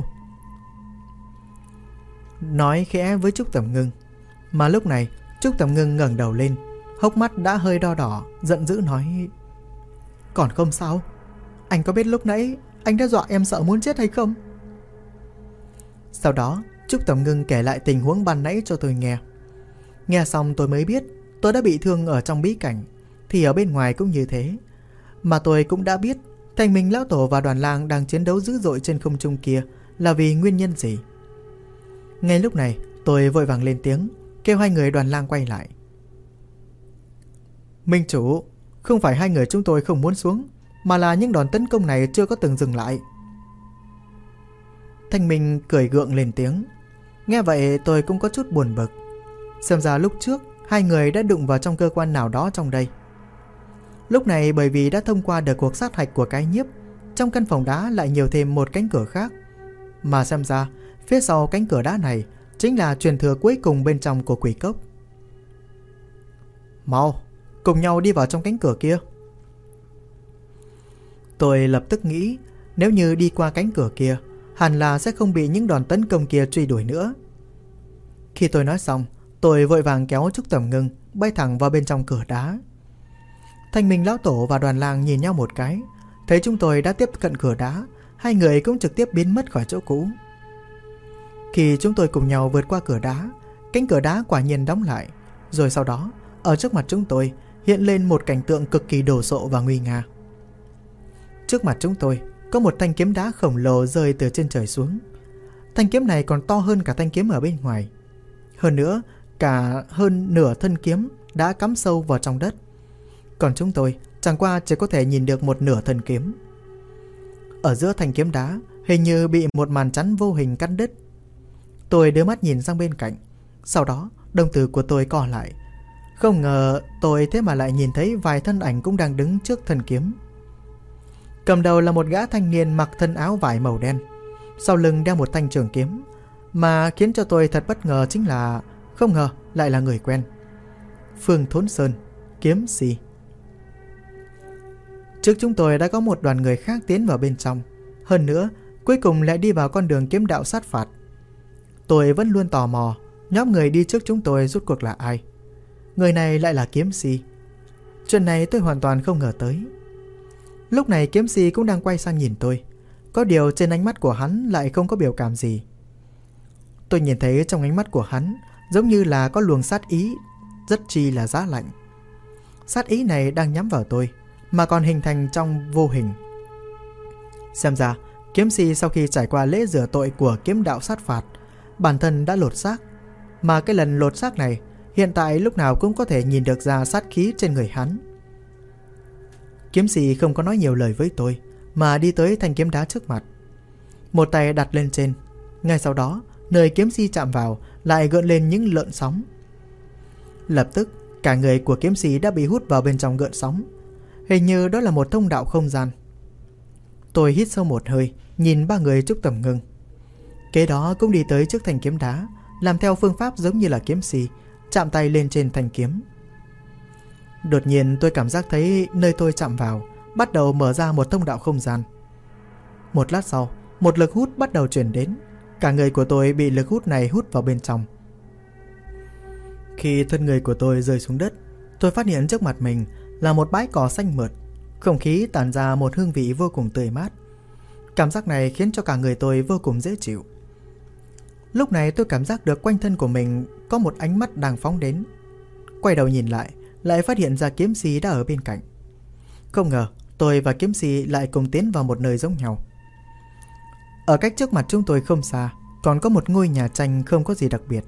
Nói khẽ với Trúc Tầm Ngưng. Mà lúc này Trúc Tầm Ngưng ngẩng đầu lên, hốc mắt đã hơi đỏ đỏ, giận dữ nói: Còn không sao? Anh có biết lúc nãy anh đã dọa em sợ muốn chết hay không? Sau đó Trúc Tầm Ngưng kể lại tình huống ban nãy cho tôi nghe. Nghe xong tôi mới biết tôi đã bị thương ở trong bí cảnh, thì ở bên ngoài cũng như thế. Mà tôi cũng đã biết Thanh Minh Lão Tổ và Đoàn Lang đang chiến đấu dữ dội trên không trung kia là vì nguyên nhân gì. Ngay lúc này tôi vội vàng lên tiếng, kêu hai người Đoàn Lang quay lại. Minh chủ, không phải hai người chúng tôi không muốn xuống, mà là những đòn tấn công này chưa có từng dừng lại. Thanh Minh cười gượng lên tiếng. Nghe vậy tôi cũng có chút buồn bực. Xem ra lúc trước hai người đã đụng vào trong cơ quan nào đó trong đây. Lúc này bởi vì đã thông qua được cuộc sát hạch của cái nhiếp, trong căn phòng đá lại nhiều thêm một cánh cửa khác. Mà xem ra phía sau cánh cửa đá này chính là truyền thừa cuối cùng bên trong của quỷ cốc. Mau, cùng nhau đi vào trong cánh cửa kia. Tôi lập tức nghĩ, nếu như đi qua cánh cửa kia, hẳn là sẽ không bị những đòn tấn công kia truy đuổi nữa. Khi tôi nói xong, tôi vội vàng kéo Trúc Tầm Ngưng bay thẳng vào bên trong cửa đá. Thanh Minh Lão Tổ và Đoàn Lang nhìn nhau một cái, thấy chúng tôi đã tiếp cận cửa đá, hai người cũng trực tiếp biến mất khỏi chỗ cũ. Khi chúng tôi cùng nhau vượt qua cửa đá, cánh cửa đá quả nhiên đóng lại. Rồi sau đó, ở trước mặt chúng tôi hiện lên một cảnh tượng cực kỳ đồ sộ và nguy nga. Trước mặt chúng tôi có một thanh kiếm đá khổng lồ rơi từ trên trời xuống. Thanh kiếm này còn to hơn cả thanh kiếm ở bên ngoài. Hơn nữa, cả hơn nửa thân kiếm đã cắm sâu vào trong đất. Còn chúng tôi chẳng qua chỉ có thể nhìn được một nửa thân kiếm. Ở giữa thanh kiếm đá hình như bị một màn chắn vô hình cắt đứt. Tôi đưa mắt nhìn sang bên cạnh. Sau đó đồng tử của tôi co lại. Không ngờ tôi thế mà lại nhìn thấy vài thân ảnh cũng đang đứng trước thân kiếm. Cầm đầu là một gã thanh niên mặc thân áo vải màu đen, sau lưng đeo một thanh trường kiếm. Mà khiến cho tôi thật bất ngờ chính là không ngờ lại là người quen. Phương Thốn Sơn, kiếm si. Trước chúng tôi đã có một đoàn người khác tiến vào bên trong. Hơn nữa, cuối cùng lại đi vào con đường kiếm đạo sát phạt. Tôi vẫn luôn tò mò nhóm người đi trước chúng tôi rốt cuộc là ai. Người này lại là kiếm si. Chuyện này tôi hoàn toàn không ngờ tới. Lúc này kiếm si cũng đang quay sang nhìn tôi. Có điều trên ánh mắt của hắn lại không có biểu cảm gì. Tôi nhìn thấy trong ánh mắt của hắn giống như là có luồng sát ý rất chi là giá lạnh. Sát ý này đang nhắm vào tôi, mà còn hình thành trong vô hình. Xem ra kiếm si sau khi trải qua lễ rửa tội của kiếm đạo sát phạt, bản thân đã lột xác. Mà cái lần lột xác này hiện tại lúc nào cũng có thể nhìn được ra sát khí trên người hắn. Kiếm si không có nói nhiều lời với tôi, mà đi tới thanh kiếm đá trước mặt, một tay đặt lên trên. Ngay sau đó, nơi kiếm si chạm vào lại gợn lên những lợn sóng. Lập tức cả người của kiếm si đã bị hút vào bên trong gợn sóng. Hình như đó là một thông đạo không gian. Tôi hít sâu một hơi, nhìn ba người Trúc Tầm Ngưng. Kế đó cũng đi tới trước thanh kiếm đá, làm theo phương pháp giống như là kiếm si, chạm tay lên trên thanh kiếm. Đột nhiên tôi cảm giác thấy nơi tôi chạm vào bắt đầu mở ra một thông đạo không gian. Một lát sau, một lực hút bắt đầu truyền đến. Cả người của tôi bị lực hút này hút vào bên trong. Khi thân người của tôi rơi xuống đất, tôi phát hiện trước mặt mình là một bãi cỏ xanh mượt. Không khí tản ra một hương vị vô cùng tươi mát. Cảm giác này khiến cho cả người tôi vô cùng dễ chịu. Lúc này tôi cảm giác được quanh thân của mình có một ánh mắt đang phóng đến. Quay đầu nhìn lại, lại phát hiện ra kiếm si đã ở bên cạnh. Không ngờ tôi và kiếm si lại cùng tiến vào một nơi giống nhau. Ở cách trước mặt chúng tôi không xa, còn có một ngôi nhà tranh không có gì đặc biệt.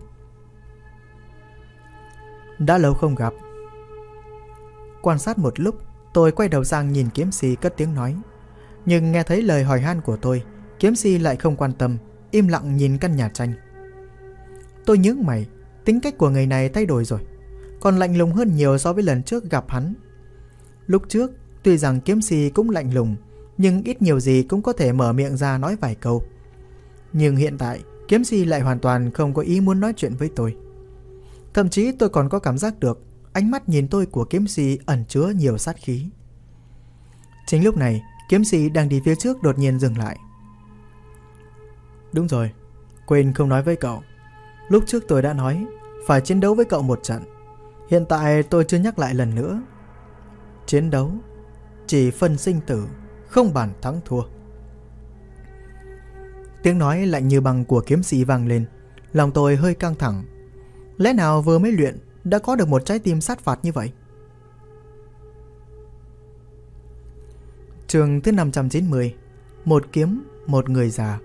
Đã lâu không gặp. Quan sát một lúc, tôi quay đầu sang nhìn kiếm si cất tiếng nói. Nhưng nghe thấy lời hỏi han của tôi, kiếm si lại không quan tâm, im lặng nhìn căn nhà tranh. Tôi nhướng mày, tính cách của người này thay đổi rồi, còn lạnh lùng hơn nhiều so với lần trước gặp hắn. Lúc trước, tuy rằng kiếm si cũng lạnh lùng, nhưng ít nhiều gì cũng có thể mở miệng ra nói vài câu. Nhưng hiện tại, kiếm si lại hoàn toàn không có ý muốn nói chuyện với tôi. Thậm chí tôi còn có cảm giác được ánh mắt nhìn tôi của kiếm si ẩn chứa nhiều sát khí. Chính lúc này, kiếm si đang đi phía trước đột nhiên dừng lại. Đúng rồi, quên không nói với cậu. Lúc trước tôi đã nói phải chiến đấu với cậu một trận. Hiện tại tôi chưa nhắc lại lần nữa. Chiến đấu chỉ phân sinh tử, không bàn thắng thua. Tiếng nói lạnh như băng của kiếm sĩ vang lên. Lòng tôi hơi căng thẳng. Lẽ nào vừa mới luyện đã có được một trái tim sát phạt như vậy? Chương thứ năm trăm chín mươi. Một kiếm, một người già.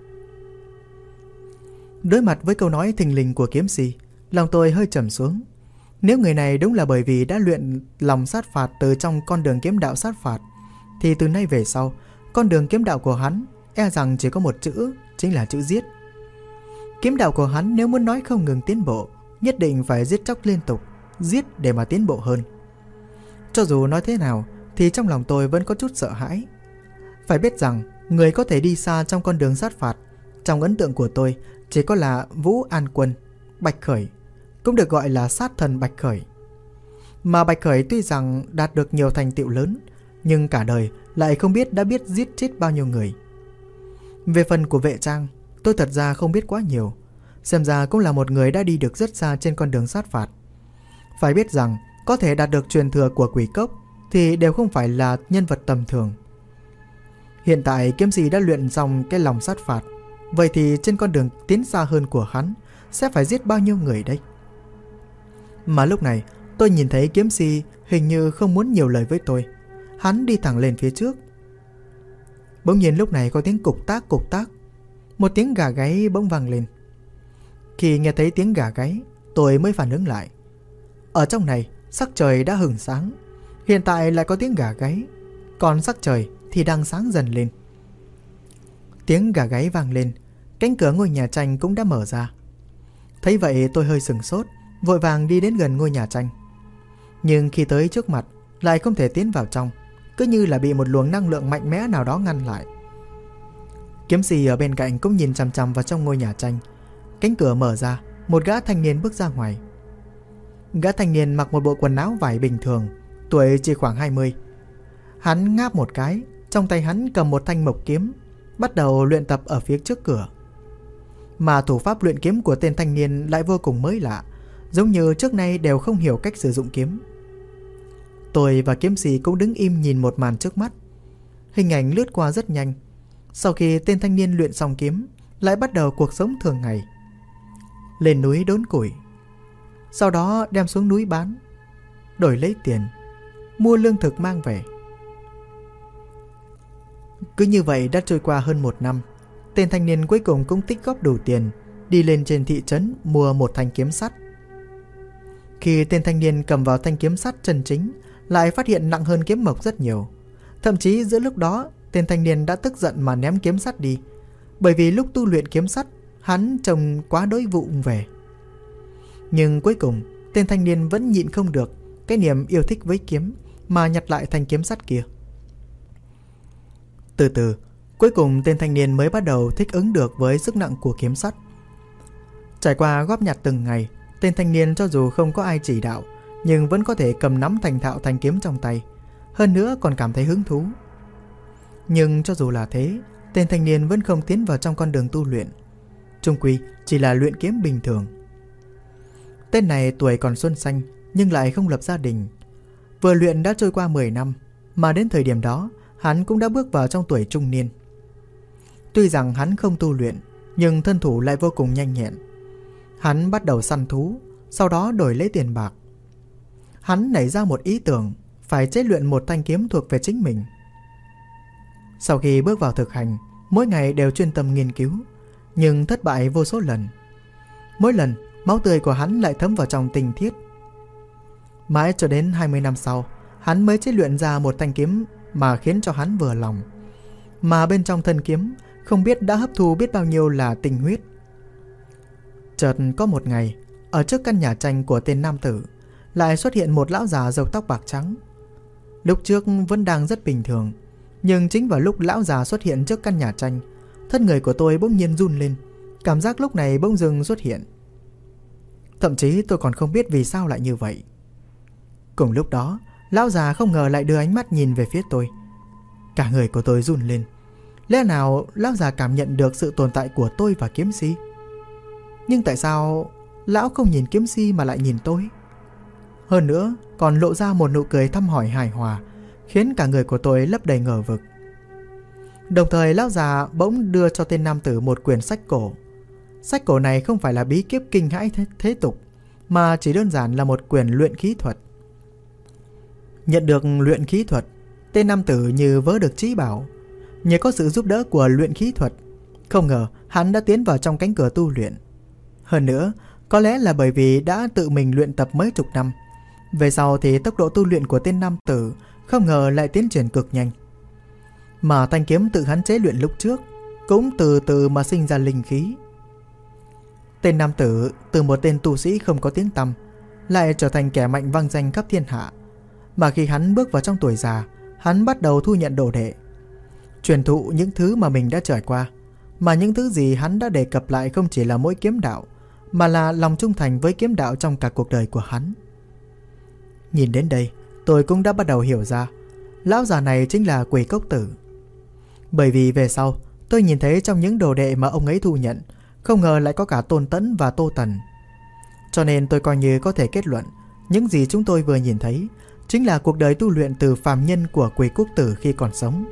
Đối mặt với câu nói thình lình của kiếm sĩ, lòng tôi hơi trầm xuống. Nếu người này đúng là bởi vì đã luyện lòng sát phạt từ trong con đường kiếm đạo sát phạt, thì từ nay về sau, con đường kiếm đạo của hắn e rằng chỉ có một chữ, chính là chữ giết. Kiếm đạo của hắn nếu muốn nói không ngừng tiến bộ, nhất định phải giết chóc liên tục, giết để mà tiến bộ hơn. Cho dù nói thế nào thì trong lòng tôi vẫn có chút sợ hãi. Phải biết rằng người có thể đi xa trong con đường sát phạt, trong ấn tượng của tôi chỉ có là Vũ An Quân, Bạch Khởi, cũng được gọi là sát thần Bạch Khởi. Mà Bạch Khởi tuy rằng đạt được nhiều thành tựu lớn, nhưng cả đời lại không biết đã biết giết chết bao nhiêu người. Về phần của Vệ Trang, tôi thật ra không biết quá nhiều. Xem ra cũng là một người đã đi được rất xa trên con đường sát phạt. Phải biết rằng có thể đạt được truyền thừa của Quỷ Cốc thì đều không phải là nhân vật tầm thường. Hiện tại kiếm sĩ đã luyện xong cái lòng sát phạt, vậy thì trên con đường tiến xa hơn của hắn sẽ phải giết bao nhiêu người đây? Mà lúc này tôi nhìn thấy kiếm sĩ hình như không muốn nhiều lời với tôi. Hắn đi thẳng lên phía trước. Bỗng nhiên lúc này có tiếng cục tác cục tác, một tiếng gà gáy bỗng vang lên. Khi nghe thấy tiếng gà gáy, tôi mới phản ứng lại. Ở trong này sắc trời đã hửng sáng, hiện tại lại có tiếng gà gáy, còn sắc trời thì đang sáng dần lên. Tiếng gà gáy vang lên, cánh cửa ngôi nhà tranh cũng đã mở ra. Thấy vậy tôi hơi sửng sốt, vội vàng đi đến gần ngôi nhà tranh. Nhưng khi tới trước mặt lại không thể tiến vào trong, cứ như là bị một luồng năng lượng mạnh mẽ nào đó ngăn lại. Kiếm sĩ ở bên cạnh cũng nhìn chằm chằm vào trong ngôi nhà tranh. Cánh cửa mở ra, một gã thanh niên bước ra ngoài. Gã thanh niên mặc một bộ quần áo vải bình thường, tuổi chỉ khoảng hai mươi. Hắn ngáp một cái, trong tay hắn cầm một thanh mộc kiếm, bắt đầu luyện tập ở phía trước cửa. Mà thủ pháp luyện kiếm của tên thanh niên lại vô cùng mới lạ, giống như trước nay đều không hiểu cách sử dụng kiếm. Tôi và kiếm sĩ cũng đứng im nhìn một màn trước mắt. Hình ảnh lướt qua rất nhanh. Sau khi tên thanh niên luyện xong kiếm, lại bắt đầu cuộc sống thường ngày. Lên núi đốn củi, sau đó đem xuống núi bán, đổi lấy tiền, mua lương thực mang về. Cứ như vậy đã trôi qua hơn một năm. Tên thanh niên cuối cùng cũng tích góp đủ tiền, đi lên trên thị trấn mua một thanh kiếm sắt. Khi tên thanh niên cầm vào thanh kiếm sắt chân chính, lại phát hiện nặng hơn kiếm mộc rất nhiều. Thậm chí giữa lúc đó, tên thanh niên đã tức giận mà ném kiếm sắt đi, bởi vì lúc tu luyện kiếm sắt, hắn trông quá đối vụng về. Nhưng cuối cùng, tên thanh niên vẫn nhịn không được cái niềm yêu thích với kiếm, mà nhặt lại thanh kiếm sắt kia. Từ từ, cuối cùng tên thanh niên mới bắt đầu thích ứng được với sức nặng của kiếm sắt. Trải qua góp nhặt từng ngày, tên thanh niên cho dù không có ai chỉ đạo, nhưng vẫn có thể cầm nắm thành thạo thanh kiếm trong tay, hơn nữa còn cảm thấy hứng thú. Nhưng cho dù là thế, tên thanh niên vẫn không tiến vào trong con đường tu luyện, chung quy chỉ là luyện kiếm bình thường. Tên này tuổi còn xuân xanh nhưng lại không lập gia đình. Vừa luyện đã trôi qua mười năm, mà đến thời điểm đó hắn cũng đã bước vào trong tuổi trung niên. Tuy rằng hắn không tu luyện, nhưng thân thủ lại vô cùng nhanh nhẹn. Hắn bắt đầu săn thú, sau đó đổi lấy tiền bạc. Hắn nảy ra một ý tưởng, phải chế luyện một thanh kiếm thuộc về chính mình. Sau khi bước vào thực hành, mỗi ngày đều chuyên tâm nghiên cứu, nhưng thất bại vô số lần. Mỗi lần, máu tươi của hắn lại thấm vào trong tinh thiết. Mãi cho đến hai mươi năm sau, hắn mới chế luyện ra một thanh kiếm mà khiến cho hắn vừa lòng. Mà bên trong thân kiếm, không biết đã hấp thu biết bao nhiêu là tinh huyết. Chợt có một ngày, ở trước căn nhà tranh của tên nam tử, lại xuất hiện một lão già râu tóc bạc trắng. Lúc trước vẫn đang rất bình thường, nhưng chính vào lúc lão già xuất hiện trước căn nhà tranh, thân người của tôi bỗng nhiên run lên. Cảm giác lúc này bỗng dưng xuất hiện. Thậm chí tôi còn không biết vì sao lại như vậy. Cùng lúc đó, lão già không ngờ lại đưa ánh mắt nhìn về phía tôi. Cả người của tôi run lên. Lẽ nào lão già cảm nhận được sự tồn tại của tôi và kiếm si? Nhưng tại sao lão không nhìn kiếm si mà lại nhìn tôi? Hơn nữa còn lộ ra một nụ cười thăm hỏi hài hòa, khiến cả người của tôi lấp đầy ngờ vực. Đồng thời lão già bỗng đưa cho tên nam tử một quyển sách cổ. Sách cổ này không phải là bí kíp kinh hãi thế, thế tục, mà chỉ đơn giản là một quyển luyện khí thuật. Nhận được luyện khí thuật, tên nam tử như vớ được trí bảo. Nhờ có sự giúp đỡ của luyện khí thuật, không ngờ hắn đã tiến vào trong cánh cửa tu luyện. Hơn nữa, có lẽ là bởi vì đã tự mình luyện tập mấy chục năm, về sau thì tốc độ tu luyện của tên nam tử không ngờ lại tiến triển cực nhanh. Mà thanh kiếm tự hắn chế luyện lúc trước cũng từ từ mà sinh ra linh khí. Tên nam tử từ một tên tu sĩ không có tiếng tăm, lại trở thành kẻ mạnh vang danh khắp thiên hạ. Mà khi hắn bước vào trong tuổi già, hắn bắt đầu thu nhận đồ đệ, truyền thụ những thứ mà mình đã trải qua. Mà những thứ gì hắn đã đề cập lại không chỉ là mỗi kiếm đạo, mà là lòng trung thành với kiếm đạo trong cả cuộc đời của hắn. Nhìn đến đây, tôi cũng đã bắt đầu hiểu ra, lão già này chính là Quỷ Cốc Tử. Bởi vì về sau, tôi nhìn thấy trong những đồ đệ mà ông ấy thu nhận, không ngờ lại có cả Tôn Tẫn và Tô Tần. Cho nên tôi coi như có thể kết luận, những gì chúng tôi vừa nhìn thấy chính là cuộc đời tu luyện từ phàm nhân của Quỷ Cốc Tử khi còn sống.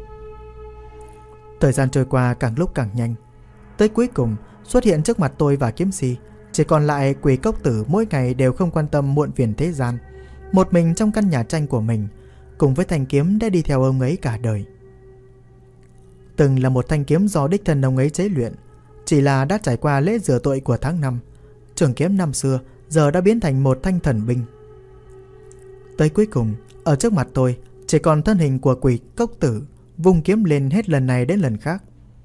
Thời gian trôi qua càng lúc càng nhanh. Tới cuối cùng, xuất hiện trước mặt tôi và kiếm si, chỉ còn lại Quỷ Cốc Tử mỗi ngày đều không quan tâm muộn phiền thế gian, một mình trong căn nhà tranh của mình, cùng với thanh kiếm đã đi theo ông ấy cả đời. Từng là một thanh kiếm do đích thân ông ấy chế luyện, chỉ là đã trải qua lễ rửa tội của tháng năm, trường kiếm năm xưa giờ đã biến thành một thanh thần binh. Tới cuối cùng, ở trước mặt tôi chỉ còn thân hình của Quỷ Cốc Tử, vung kiếm lên hết lần này đến lần khác.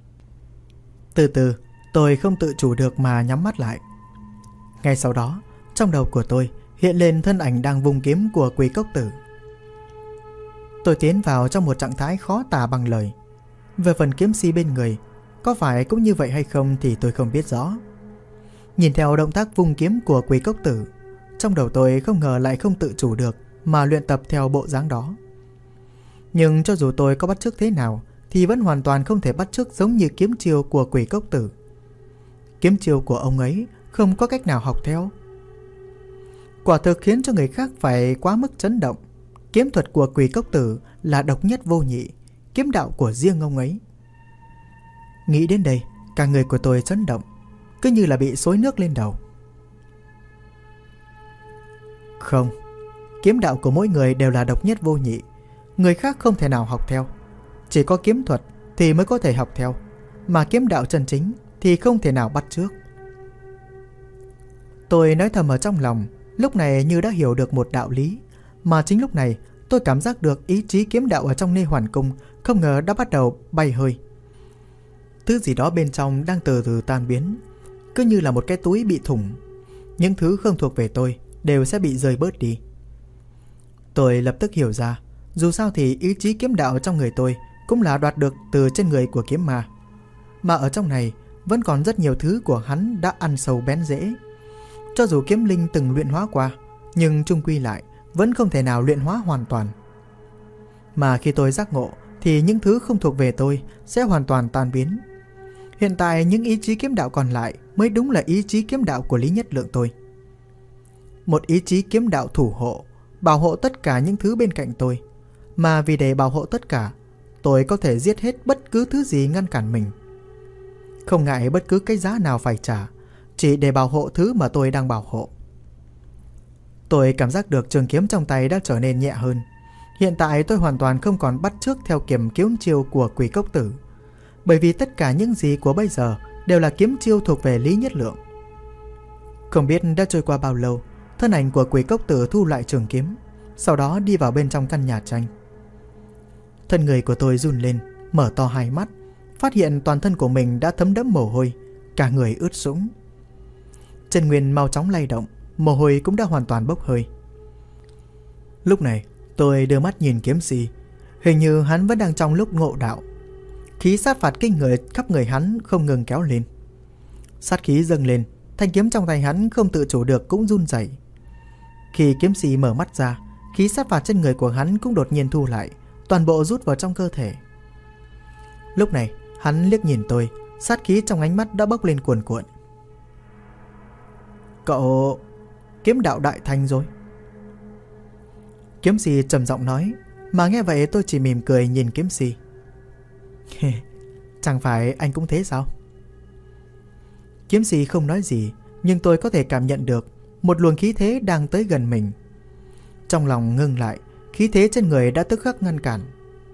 Từ từ, tôi không tự chủ được mà nhắm mắt lại. Ngay sau đó, trong đầu của tôi hiện lên thân ảnh đang vung kiếm của Quỷ Cốc Tử. Tôi tiến vào trong một trạng thái khó tả bằng lời. Về phần kiếm si bên người, có phải cũng như vậy hay không thì tôi không biết rõ. Nhìn theo động tác vung kiếm của Quỷ Cốc Tử, Trong đầu tôi không ngờ lại không tự chủ được mà luyện tập theo bộ dáng đó. Nhưng cho dù tôi có bắt chước thế nào thì vẫn hoàn toàn không thể bắt chước giống như kiếm chiêu của Quỷ Cốc Tử. Kiếm chiêu của ông ấy không có cách nào học theo. Quả thực khiến cho người khác phải quá mức chấn động. Kiếm thuật của Quỷ Cốc Tử là độc nhất vô nhị, kiếm đạo của riêng ông ấy. Nghĩ đến đây, cả người của tôi chấn động, cứ như là bị xối nước lên đầu. Không, kiếm đạo của mỗi người đều là độc nhất vô nhị, người khác không thể nào học theo. Chỉ có kiếm thuật thì mới có thể học theo, mà kiếm đạo chân chính thì không thể nào bắt chước. Tôi nói thầm ở trong lòng, lúc này như đã hiểu được một đạo lý. Mà chính lúc này tôi cảm giác được ý chí kiếm đạo ở trong Nê Hoàn Cung không ngờ đã bắt đầu bay hơi. Thứ gì đó bên trong đang từ từ tan biến, cứ như là một cái túi bị thủng. Những thứ không thuộc về tôi đều sẽ bị rơi bớt đi. Tôi lập tức hiểu ra, dù sao thì ý chí kiếm đạo trong người tôi cũng là đoạt được từ trên người của kiếm ma. Mà ở trong này vẫn còn rất nhiều thứ của hắn đã ăn sâu bén rễ. Cho dù kiếm linh từng luyện hóa qua, nhưng chung quy lại vẫn không thể nào luyện hóa hoàn toàn. Mà khi tôi giác ngộ thì những thứ không thuộc về tôi sẽ hoàn toàn tan biến. Hiện tại những ý chí kiếm đạo còn lại mới đúng là ý chí kiếm đạo của Lý Nhất Lượng tôi. Một ý chí kiếm đạo thủ hộ, bảo hộ tất cả những thứ bên cạnh tôi. Mà vì để bảo hộ tất cả, tôi có thể giết hết bất cứ thứ gì ngăn cản mình. Không ngại bất cứ cái giá nào phải trả, chỉ để bảo hộ thứ mà tôi đang bảo hộ. Tôi cảm giác được trường kiếm trong tay đã trở nên nhẹ hơn. Hiện tại tôi hoàn toàn không còn bắt chước theo kiếm kiếm chiêu của Quỷ Cốc Tử, bởi vì tất cả những gì của bây giờ đều là kiếm chiêu thuộc về Lý Nhất Lượng. Không biết đã trôi qua bao lâu, thân ảnh của Quỷ Cốc Tử thu lại trường kiếm, sau đó đi vào bên trong căn nhà tranh. Thân người của tôi run lên, mở to hai mắt, phát hiện toàn thân của mình đã thấm đẫm mồ hôi, cả người ướt sũng. Chân nguyên mau chóng lay động, mồ hôi cũng đã hoàn toàn bốc hơi. Lúc này tôi đưa mắt nhìn kiếm si, hình như hắn vẫn đang trong lúc ngộ đạo. Khí sát phạt kinh người khắp người hắn không ngừng kéo lên. Sát khí dâng lên, thanh kiếm trong tay hắn không tự chủ được cũng run rẩy. Khi kiếm si mở mắt ra, khí sát phạt trên người của hắn cũng đột nhiên thu lại, toàn bộ rút vào trong cơ thể. Lúc này hắn liếc nhìn tôi, sát khí trong ánh mắt đã bốc lên cuồn cuộn. Cậu kiếm đạo đại thành rồi. Kiếm si trầm giọng nói, mà nghe vậy tôi chỉ mỉm cười nhìn kiếm si. Chẳng phải anh cũng thế sao? Kiếm si không nói gì, nhưng tôi có thể cảm nhận được một luồng khí thế đang tới gần mình. Trong lòng ngưng lại, khí thế trên người đã tức khắc ngăn cản.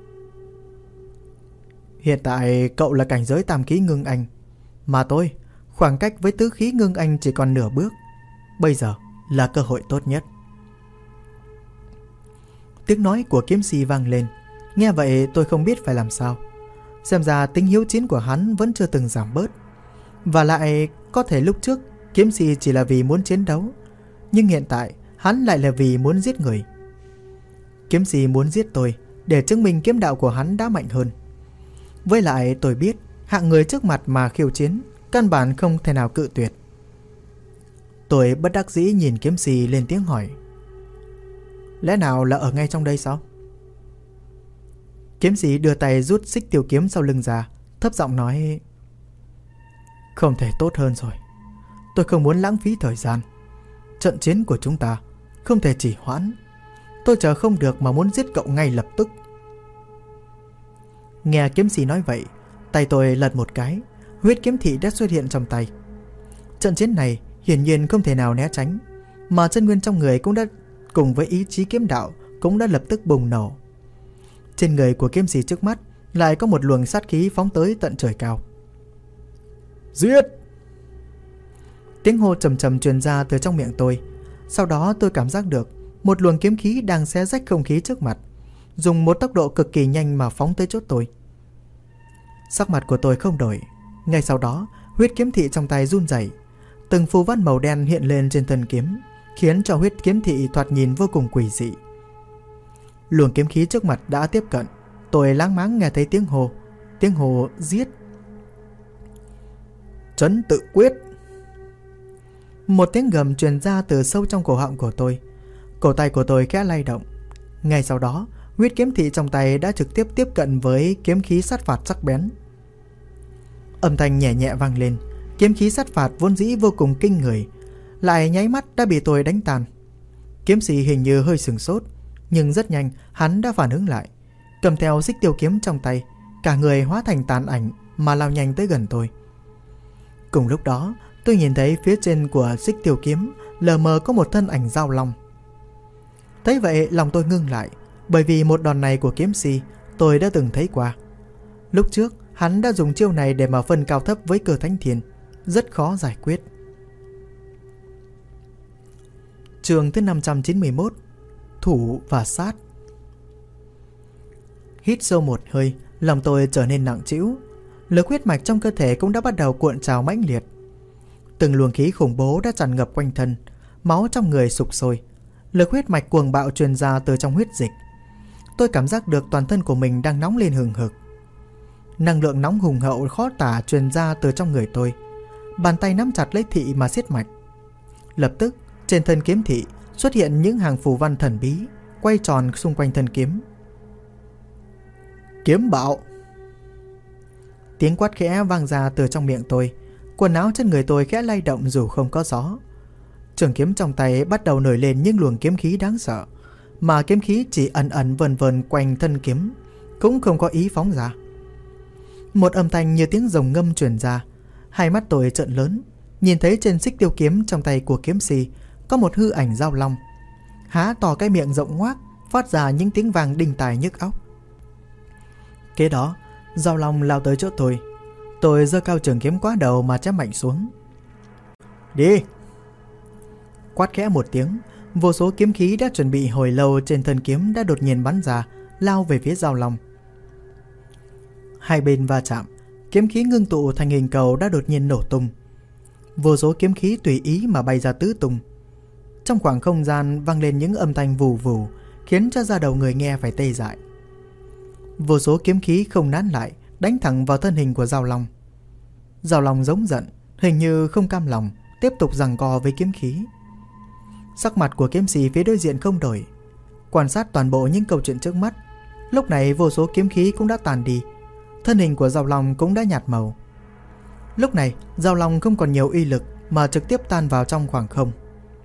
Hiện tại cậu là cảnh giới tam khí ngưng anh, mà tôi khoảng cách với tứ khí ngưng anh chỉ còn nửa bước. Bây giờ là cơ hội tốt nhất. Tiếng nói của kiếm si vang lên. Nghe vậy tôi không biết phải làm sao. Xem ra tính hiếu chiến của hắn vẫn chưa từng giảm bớt. Và lại có thể lúc trước kiếm si chỉ là vì muốn chiến đấu, nhưng hiện tại hắn lại là vì muốn giết người. Kiếm si muốn giết tôi để chứng minh kiếm đạo của hắn đã mạnh hơn. Với lại tôi biết hạng người trước mặt mà khiêu chiến căn bản không thể nào cự tuyệt. Tôi bất đắc dĩ nhìn kiếm si lên tiếng hỏi, lẽ nào là ở ngay trong đây sao? Kiếm si đưa tay rút xích tiêu kiếm sau lưng ra, thấp giọng nói, không thể tốt hơn rồi. Tôi không muốn lãng phí thời gian. Trận chiến của chúng ta không thể trì hoãn. Tôi chờ không được mà muốn giết cậu ngay lập tức. Nghe kiếm si nói vậy, tay tôi lật một cái, huyết kiếm thị đã xuất hiện trong tay. Trận chiến này hiển nhiên không thể nào né tránh, mà chân nguyên trong người cũng đã cùng với ý chí kiếm đạo cũng đã lập tức bùng nổ. Trên người của kiếm si trước mắt lại có một luồng sát khí phóng tới tận trời cao. Giết! Tiếng hô trầm trầm truyền ra từ trong miệng tôi. Sau đó tôi cảm giác được một luồng kiếm khí đang xé rách không khí trước mặt, dùng một tốc độ cực kỳ nhanh mà phóng tới chốt tôi. Sắc mặt của tôi không đổi. Ngay sau đó huyết kiếm thị trong tay run rẩy, từng phù văn màu đen hiện lên trên thân kiếm, khiến cho huyết kiếm thị thoạt nhìn vô cùng quỷ dị. Luồng kiếm khí trước mặt đã tiếp cận. Tôi láng máng nghe thấy tiếng hô. Tiếng hô giết. Trấn tự quyết. Một tiếng gầm truyền ra từ sâu trong cổ họng của tôi. Cổ tay của tôi khẽ lay động. Ngay sau đó, huyết kiếm thị trong tay đã trực tiếp tiếp cận với kiếm khí sát phạt sắc bén. Âm thanh nhẹ nhẹ vang lên. Kiếm khí sát phạt vốn dĩ vô cùng kinh người, lại nháy mắt đã bị tôi đánh tan. Kiếm sĩ hình như hơi sửng sốt, nhưng rất nhanh hắn đã phản ứng lại, cầm theo xích tiêu kiếm trong tay, cả người hóa thành tàn ảnh mà lao nhanh tới gần tôi. Cùng lúc đó, tôi nhìn thấy phía trên của xích tiêu kiếm lờ mờ có một thân ảnh Dao Long. Thấy vậy lòng tôi ngưng lại, bởi vì một đòn này của kiếm sĩ tôi đã từng thấy qua. Lúc trước hắn đã dùng chiêu này để mà phân cao thấp với Cơ Thánh Thiên, rất khó giải quyết. Chương thứ năm trăm chín mươi mốt. Thủ và sát. Hít sâu một hơi, lòng tôi trở nên nặng trĩu. Lực huyết mạch trong cơ thể cũng đã bắt đầu cuộn trào mãnh liệt. Từng luồng khí khủng bố đã tràn ngập quanh thân, máu trong người sục sôi. Lực huyết mạch cuồng bạo truyền ra từ trong huyết dịch. Tôi cảm giác được toàn thân của mình đang nóng lên hừng hực. Năng lượng nóng hùng hậu khó tả truyền ra từ trong người tôi. Bàn tay nắm chặt lấy thị mà siết mạch. Lập tức trên thân kiếm thị xuất hiện những hàng phù văn thần bí quay tròn xung quanh thân kiếm. Kiếm bạo. Tiếng quát khẽ vang ra từ trong miệng tôi. Quần áo trên người tôi khẽ lay động dù không có gió. Trường kiếm trong tay bắt đầu nổi lên những luồng kiếm khí đáng sợ, mà kiếm khí chỉ ẩn ẩn vần vần quanh thân kiếm, cũng không có ý phóng ra. Một âm thanh như tiếng rồng ngâm truyền ra. Hai mắt tôi trợn lớn, nhìn thấy trên xích tiêu kiếm trong tay của kiếm sĩ có một hư ảnh Dao Long, há to cái miệng rộng ngoác, phát ra những tiếng vang đinh tai nhức óc. Kế đó, Dao Long lao tới chỗ tôi. Tôi giơ cao trường kiếm quá đầu mà chém mạnh xuống. Đi! Quát khẽ một tiếng, vô số kiếm khí đã chuẩn bị hồi lâu trên thân kiếm đã đột nhiên bắn ra, lao về phía Dao Long. Hai bên va chạm, kiếm khí ngưng tụ thành hình cầu đã đột nhiên nổ tung. Vô số kiếm khí tùy ý mà bay ra tứ tung. Trong khoảng không gian vang lên những âm thanh vù vù, khiến cho da đầu người nghe phải tê dại. Vô số kiếm khí không nán lại, đánh thẳng vào thân hình của Dao Long. Dao Long giống giận, hình như không cam lòng, tiếp tục giằng co với kiếm khí. Sắc mặt của kiếm sĩ phía đối diện không đổi. Quan sát toàn bộ những câu chuyện trước mắt, lúc này vô số kiếm khí cũng đã tàn đi, thân hình của Dao Long cũng đã nhạt màu. Lúc này Dao Long không còn nhiều uy lực mà trực tiếp tan vào trong khoảng không.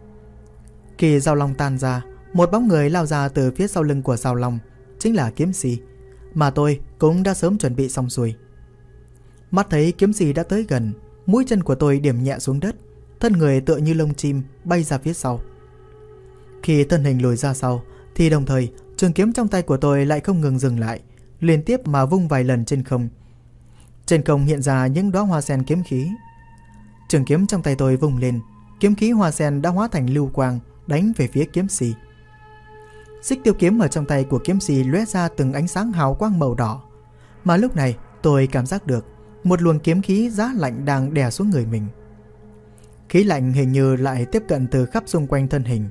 Khi Dao Long tan ra, một bóng người lao ra từ phía sau lưng của Dao Long, chính là kiếm sĩ, mà tôi cũng đã sớm chuẩn bị xong xuôi. Mắt thấy kiếm sĩ đã tới gần, mũi chân của tôi điểm nhẹ xuống đất, thân người tựa như lông chim bay ra phía sau. Khi thân hình lùi ra sau thì đồng thời trường kiếm trong tay của tôi lại không ngừng dừng lại, liên tiếp mà vung vài lần trên không. Trên không hiện ra những đóa hoa sen kiếm khí. Trường kiếm trong tay tôi vung lên, kiếm khí hoa sen đã hóa thành lưu quang đánh về phía kiếm sĩ. Xích tiêu kiếm ở trong tay của kiếm sĩ lóe ra từng ánh sáng hào quang màu đỏ, mà lúc này tôi cảm giác được một luồng kiếm khí giá lạnh đang đè xuống người mình. Khí lạnh hình như lại tiếp cận từ khắp xung quanh thân hình.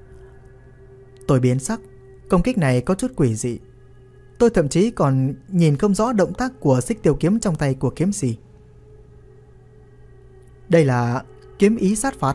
Tôi biến sắc, công kích này có chút quỷ dị. Tôi thậm chí còn nhìn không rõ động tác của xích tiêu kiếm trong tay của kiếm sĩ. Đây là kiếm ý sát phạt.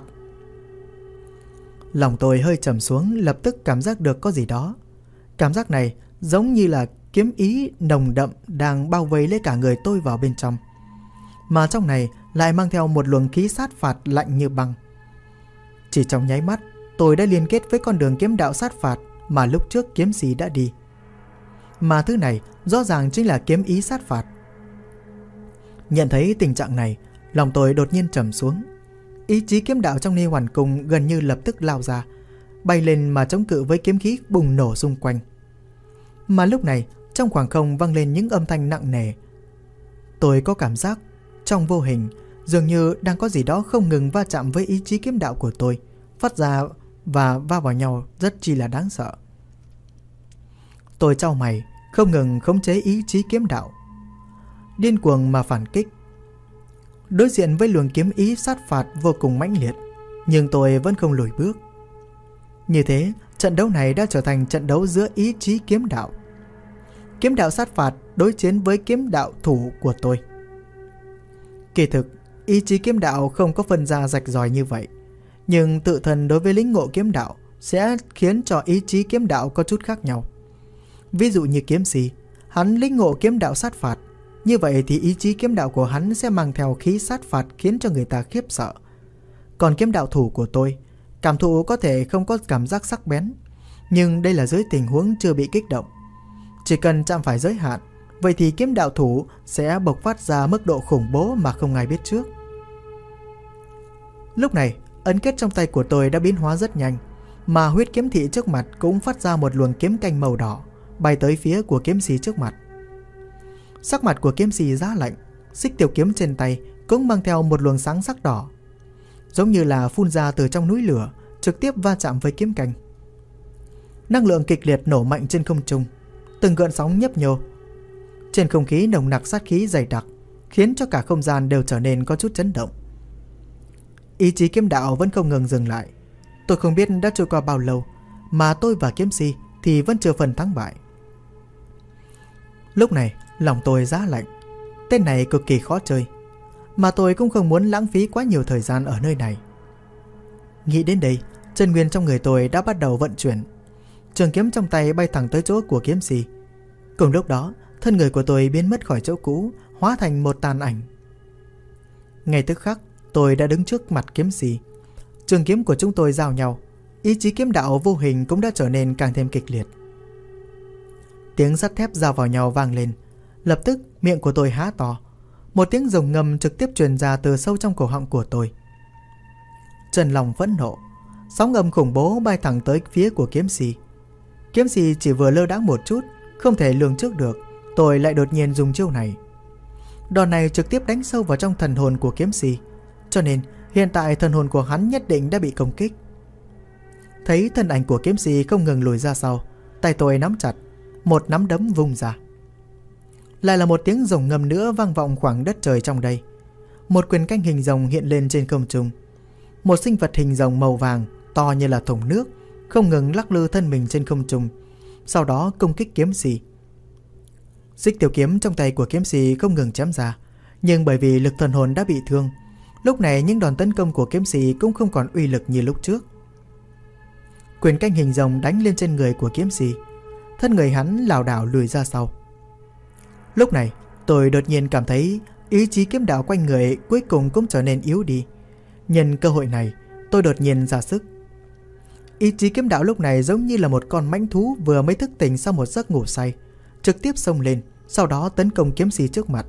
Lòng tôi hơi trầm xuống, lập tức cảm giác được có gì đó. Cảm giác này giống như là kiếm ý nồng đậm đang bao vây lấy cả người tôi vào bên trong, mà trong này lại mang theo một luồng khí sát phạt lạnh như băng. Chỉ trong nháy mắt, tôi đã liên kết với con đường kiếm đạo sát phạt mà lúc trước kiếm sĩ đã đi. Mà thứ này rõ ràng chính là kiếm ý sát phạt. Nhận thấy tình trạng này, lòng tôi đột nhiên trầm xuống. Ý chí kiếm đạo trong Ni Hoàn Cung gần như lập tức lao ra, bay lên mà chống cự với kiếm khí bùng nổ xung quanh. Mà lúc này, trong khoảng không vang lên những âm thanh nặng nề. Tôi có cảm giác trong vô hình dường như đang có gì đó không ngừng va chạm với ý chí kiếm đạo của tôi, phát ra và va vào nhau rất chi là đáng sợ. Tôi chau mày, không ngừng khống chế ý chí kiếm đạo, điên cuồng mà phản kích. Đối diện với luồng kiếm ý sát phạt vô cùng mãnh liệt, nhưng tôi vẫn không lùi bước. Như thế, trận đấu này đã trở thành trận đấu giữa ý chí kiếm đạo. Kiếm đạo sát phạt đối chiến với kiếm đạo thủ của tôi. Kỳ thực, ý chí kiếm đạo không có phân ra rạch ròi như vậy. Nhưng tự thân đối với lĩnh ngộ kiếm đạo sẽ khiến cho ý chí kiếm đạo có chút khác nhau. Ví dụ như kiếm si, hắn lĩnh ngộ kiếm đạo sát phạt, như vậy thì ý chí kiếm đạo của hắn sẽ mang theo khí sát phạt khiến cho người ta khiếp sợ. Còn kiếm đạo thủ của tôi, cảm thụ có thể không có cảm giác sắc bén, nhưng đây là dưới tình huống chưa bị kích động. Chỉ cần chạm phải giới hạn, vậy thì kiếm đạo thủ sẽ bộc phát ra mức độ khủng bố mà không ai biết trước. Lúc này, ấn kết trong tay của tôi đã biến hóa rất nhanh, mà huyết kiếm thị trước mặt cũng phát ra một luồng kiếm canh màu đỏ bay tới phía của kiếm si trước mặt. Sắc mặt của kiếm si giá lạnh, xích tiểu kiếm trên tay cũng mang theo một luồng sáng sắc đỏ, giống như là phun ra từ trong núi lửa, trực tiếp va chạm với kiếm canh. Năng lượng kịch liệt nổ mạnh trên không trung, từng gợn sóng nhấp nhô. Trên không khí nồng nặc sát khí dày đặc, khiến cho cả không gian đều trở nên có chút chấn động. Ý chí kiếm đạo vẫn không ngừng dừng lại. Tôi không biết đã trôi qua bao lâu, mà tôi và kiếm si thì vẫn chưa phần thắng bại. Lúc này lòng tôi giá lạnh. Tên này cực kỳ khó chơi, mà tôi cũng không muốn lãng phí quá nhiều thời gian ở nơi này. Nghĩ đến đây, chân nguyên trong người tôi đã bắt đầu vận chuyển. Trường kiếm trong tay bay thẳng tới chỗ của kiếm si. Cùng lúc đó, thân người của tôi biến mất khỏi chỗ cũ, hóa thành một tàn ảnh. Ngay tức khắc, tôi đã đứng trước mặt kiếm si. Trường kiếm của chúng tôi giao nhau, ý chí kiếm đạo vô hình cũng đã trở nên càng thêm kịch liệt. Tiếng sắt thép giao vào nhau vang lên. Lập tức miệng của tôi há to, một tiếng rồng ngầm trực tiếp truyền ra từ sâu trong cổ họng của tôi. Trần lòng phẫn nộ, sóng ngầm khủng bố bay thẳng tới phía của kiếm si. Kiếm si chỉ vừa lơ đãng một chút, không thể lường trước được tôi lại đột nhiên dùng chiêu này. Đòn này trực tiếp đánh sâu vào trong thần hồn của kiếm si, cho nên hiện tại thần hồn của hắn nhất định đã bị công kích. Thấy thân ảnh của kiếm si không ngừng lùi ra sau, tay tôi nắm chặt, một nắm đấm vung ra. Lại là một tiếng rồng ngầm nữa vang vọng khoảng đất trời trong đây. Một quyền canh hình rồng hiện lên trên không trung. Một sinh vật hình rồng màu vàng to như là thùng nước không ngừng lắc lư thân mình trên không trung, sau đó công kích kiếm si. Xích tiểu kiếm trong tay của kiếm si không ngừng chém ra, nhưng bởi vì lực thần hồn đã bị thương, lúc này những đòn tấn công của kiếm si cũng không còn uy lực như lúc trước. Quyền canh hình rồng đánh lên trên người của kiếm si, thân người hắn lảo đảo lùi ra sau. Lúc này tôi đột nhiên cảm thấy ý chí kiếm đạo quanh người cuối cùng cũng trở nên yếu đi. Nhân cơ hội này, tôi đột nhiên ra sức. Ý chí kiếm đạo lúc này giống như là một con mãnh thú vừa mới thức tỉnh sau một giấc ngủ say, trực tiếp xông lên, sau đó tấn công kiếm si trước mặt.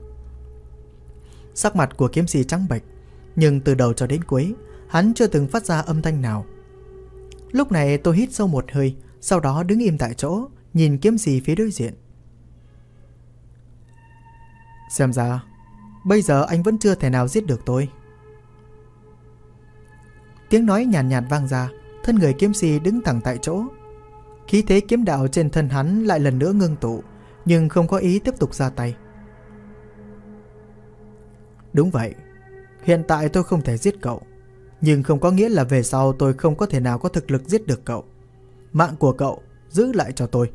Sắc mặt của kiếm si trắng bệch, nhưng từ đầu cho đến cuối, hắn chưa từng phát ra âm thanh nào. Lúc này tôi hít sâu một hơi, sau đó đứng im tại chỗ, nhìn kiếm si phía đối diện. Xem ra, bây giờ anh vẫn chưa thể nào giết được tôi. Tiếng nói nhàn nhạt, nhạt vang ra, thân người kiếm si đứng thẳng tại chỗ. Khí thế kiếm đạo trên thân hắn lại lần nữa ngưng tụ, nhưng không có ý tiếp tục ra tay. Đúng vậy, hiện tại tôi không thể giết cậu, nhưng không có nghĩa là về sau tôi không có thể nào có thực lực giết được cậu. Mạng của cậu giữ lại cho tôi.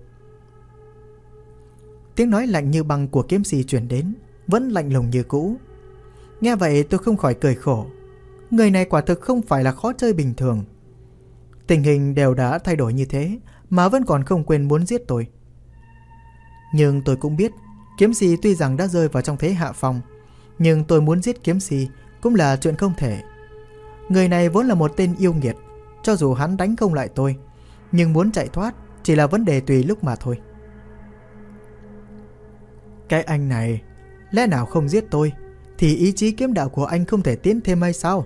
Tiếng nói lạnh như băng của kiếm si truyền đến, vẫn lạnh lùng như cũ. Nghe vậy tôi không khỏi cười khổ. Người này quả thực không phải là khó chơi bình thường. Tình hình đều đã thay đổi như thế mà vẫn còn không quên muốn giết tôi. Nhưng tôi cũng biết kiếm si tuy rằng đã rơi vào trong thế hạ phong, nhưng tôi muốn giết kiếm si cũng là chuyện không thể. Người này vốn là một tên yêu nghiệt, cho dù hắn đánh không lại tôi, nhưng muốn chạy thoát chỉ là vấn đề tùy lúc mà thôi. Cái anh này, lẽ nào không giết tôi thì ý chí kiếm đạo của anh không thể tiến thêm hay sao?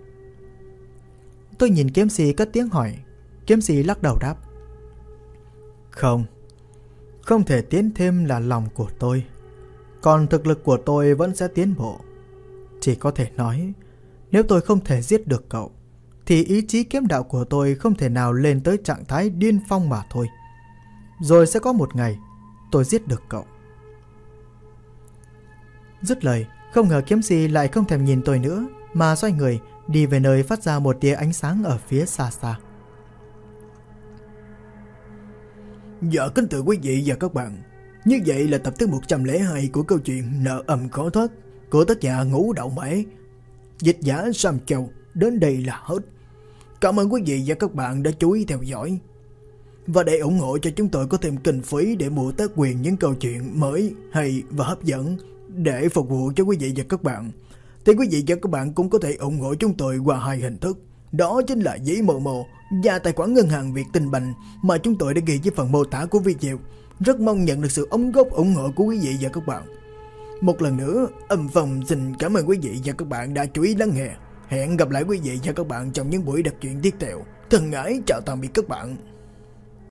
Tôi nhìn kiếm si cất tiếng hỏi. Kiếm si lắc đầu đáp. Không, không thể tiến thêm là lòng của tôi, còn thực lực của tôi vẫn sẽ tiến bộ. Chỉ có thể nói, nếu tôi không thể giết được cậu thì ý chí kiếm đạo của tôi không thể nào lên tới trạng thái điên phong mà thôi. Rồi sẽ có một ngày tôi giết được cậu. Dứt lời, không ngờ kiếm si lại không thèm nhìn tôi nữa, mà xoay người đi về nơi phát ra một tia ánh sáng ở phía xa xa. Dạ kính thưa quý vị và các bạn, như vậy là tập thứ một trăm lẻ hai của câu chuyện Nợ Ầm Khó Thoát của tác giả Ngũ Đậu Mễ, dịch giả Sam Châu đến đây là hết. Cảm ơn quý vị và các bạn đã chú ý theo dõi. Và để ủng hộ cho chúng tôi có thêm kinh phí để mua tác quyền những câu chuyện mới, hay và hấp dẫn để phục vụ cho quý vị và các bạn, thì quý vị và các bạn cũng có thể ủng hộ chúng tôi qua hai hình thức. Đó chính là giấy Momo và tài khoản ngân hàng Vietinbank mà chúng tôi đã ghi dưới phần mô tả của video. Rất mong nhận được sự ủng góp ủng hộ của quý vị và các bạn. Một lần nữa, Âm Phong xin cảm ơn quý vị và các bạn đã chú ý lắng nghe. Hẹn gặp lại quý vị và các bạn trong những buổi đọc truyện tiếp theo. Thân ái chào tạm biệt các bạn.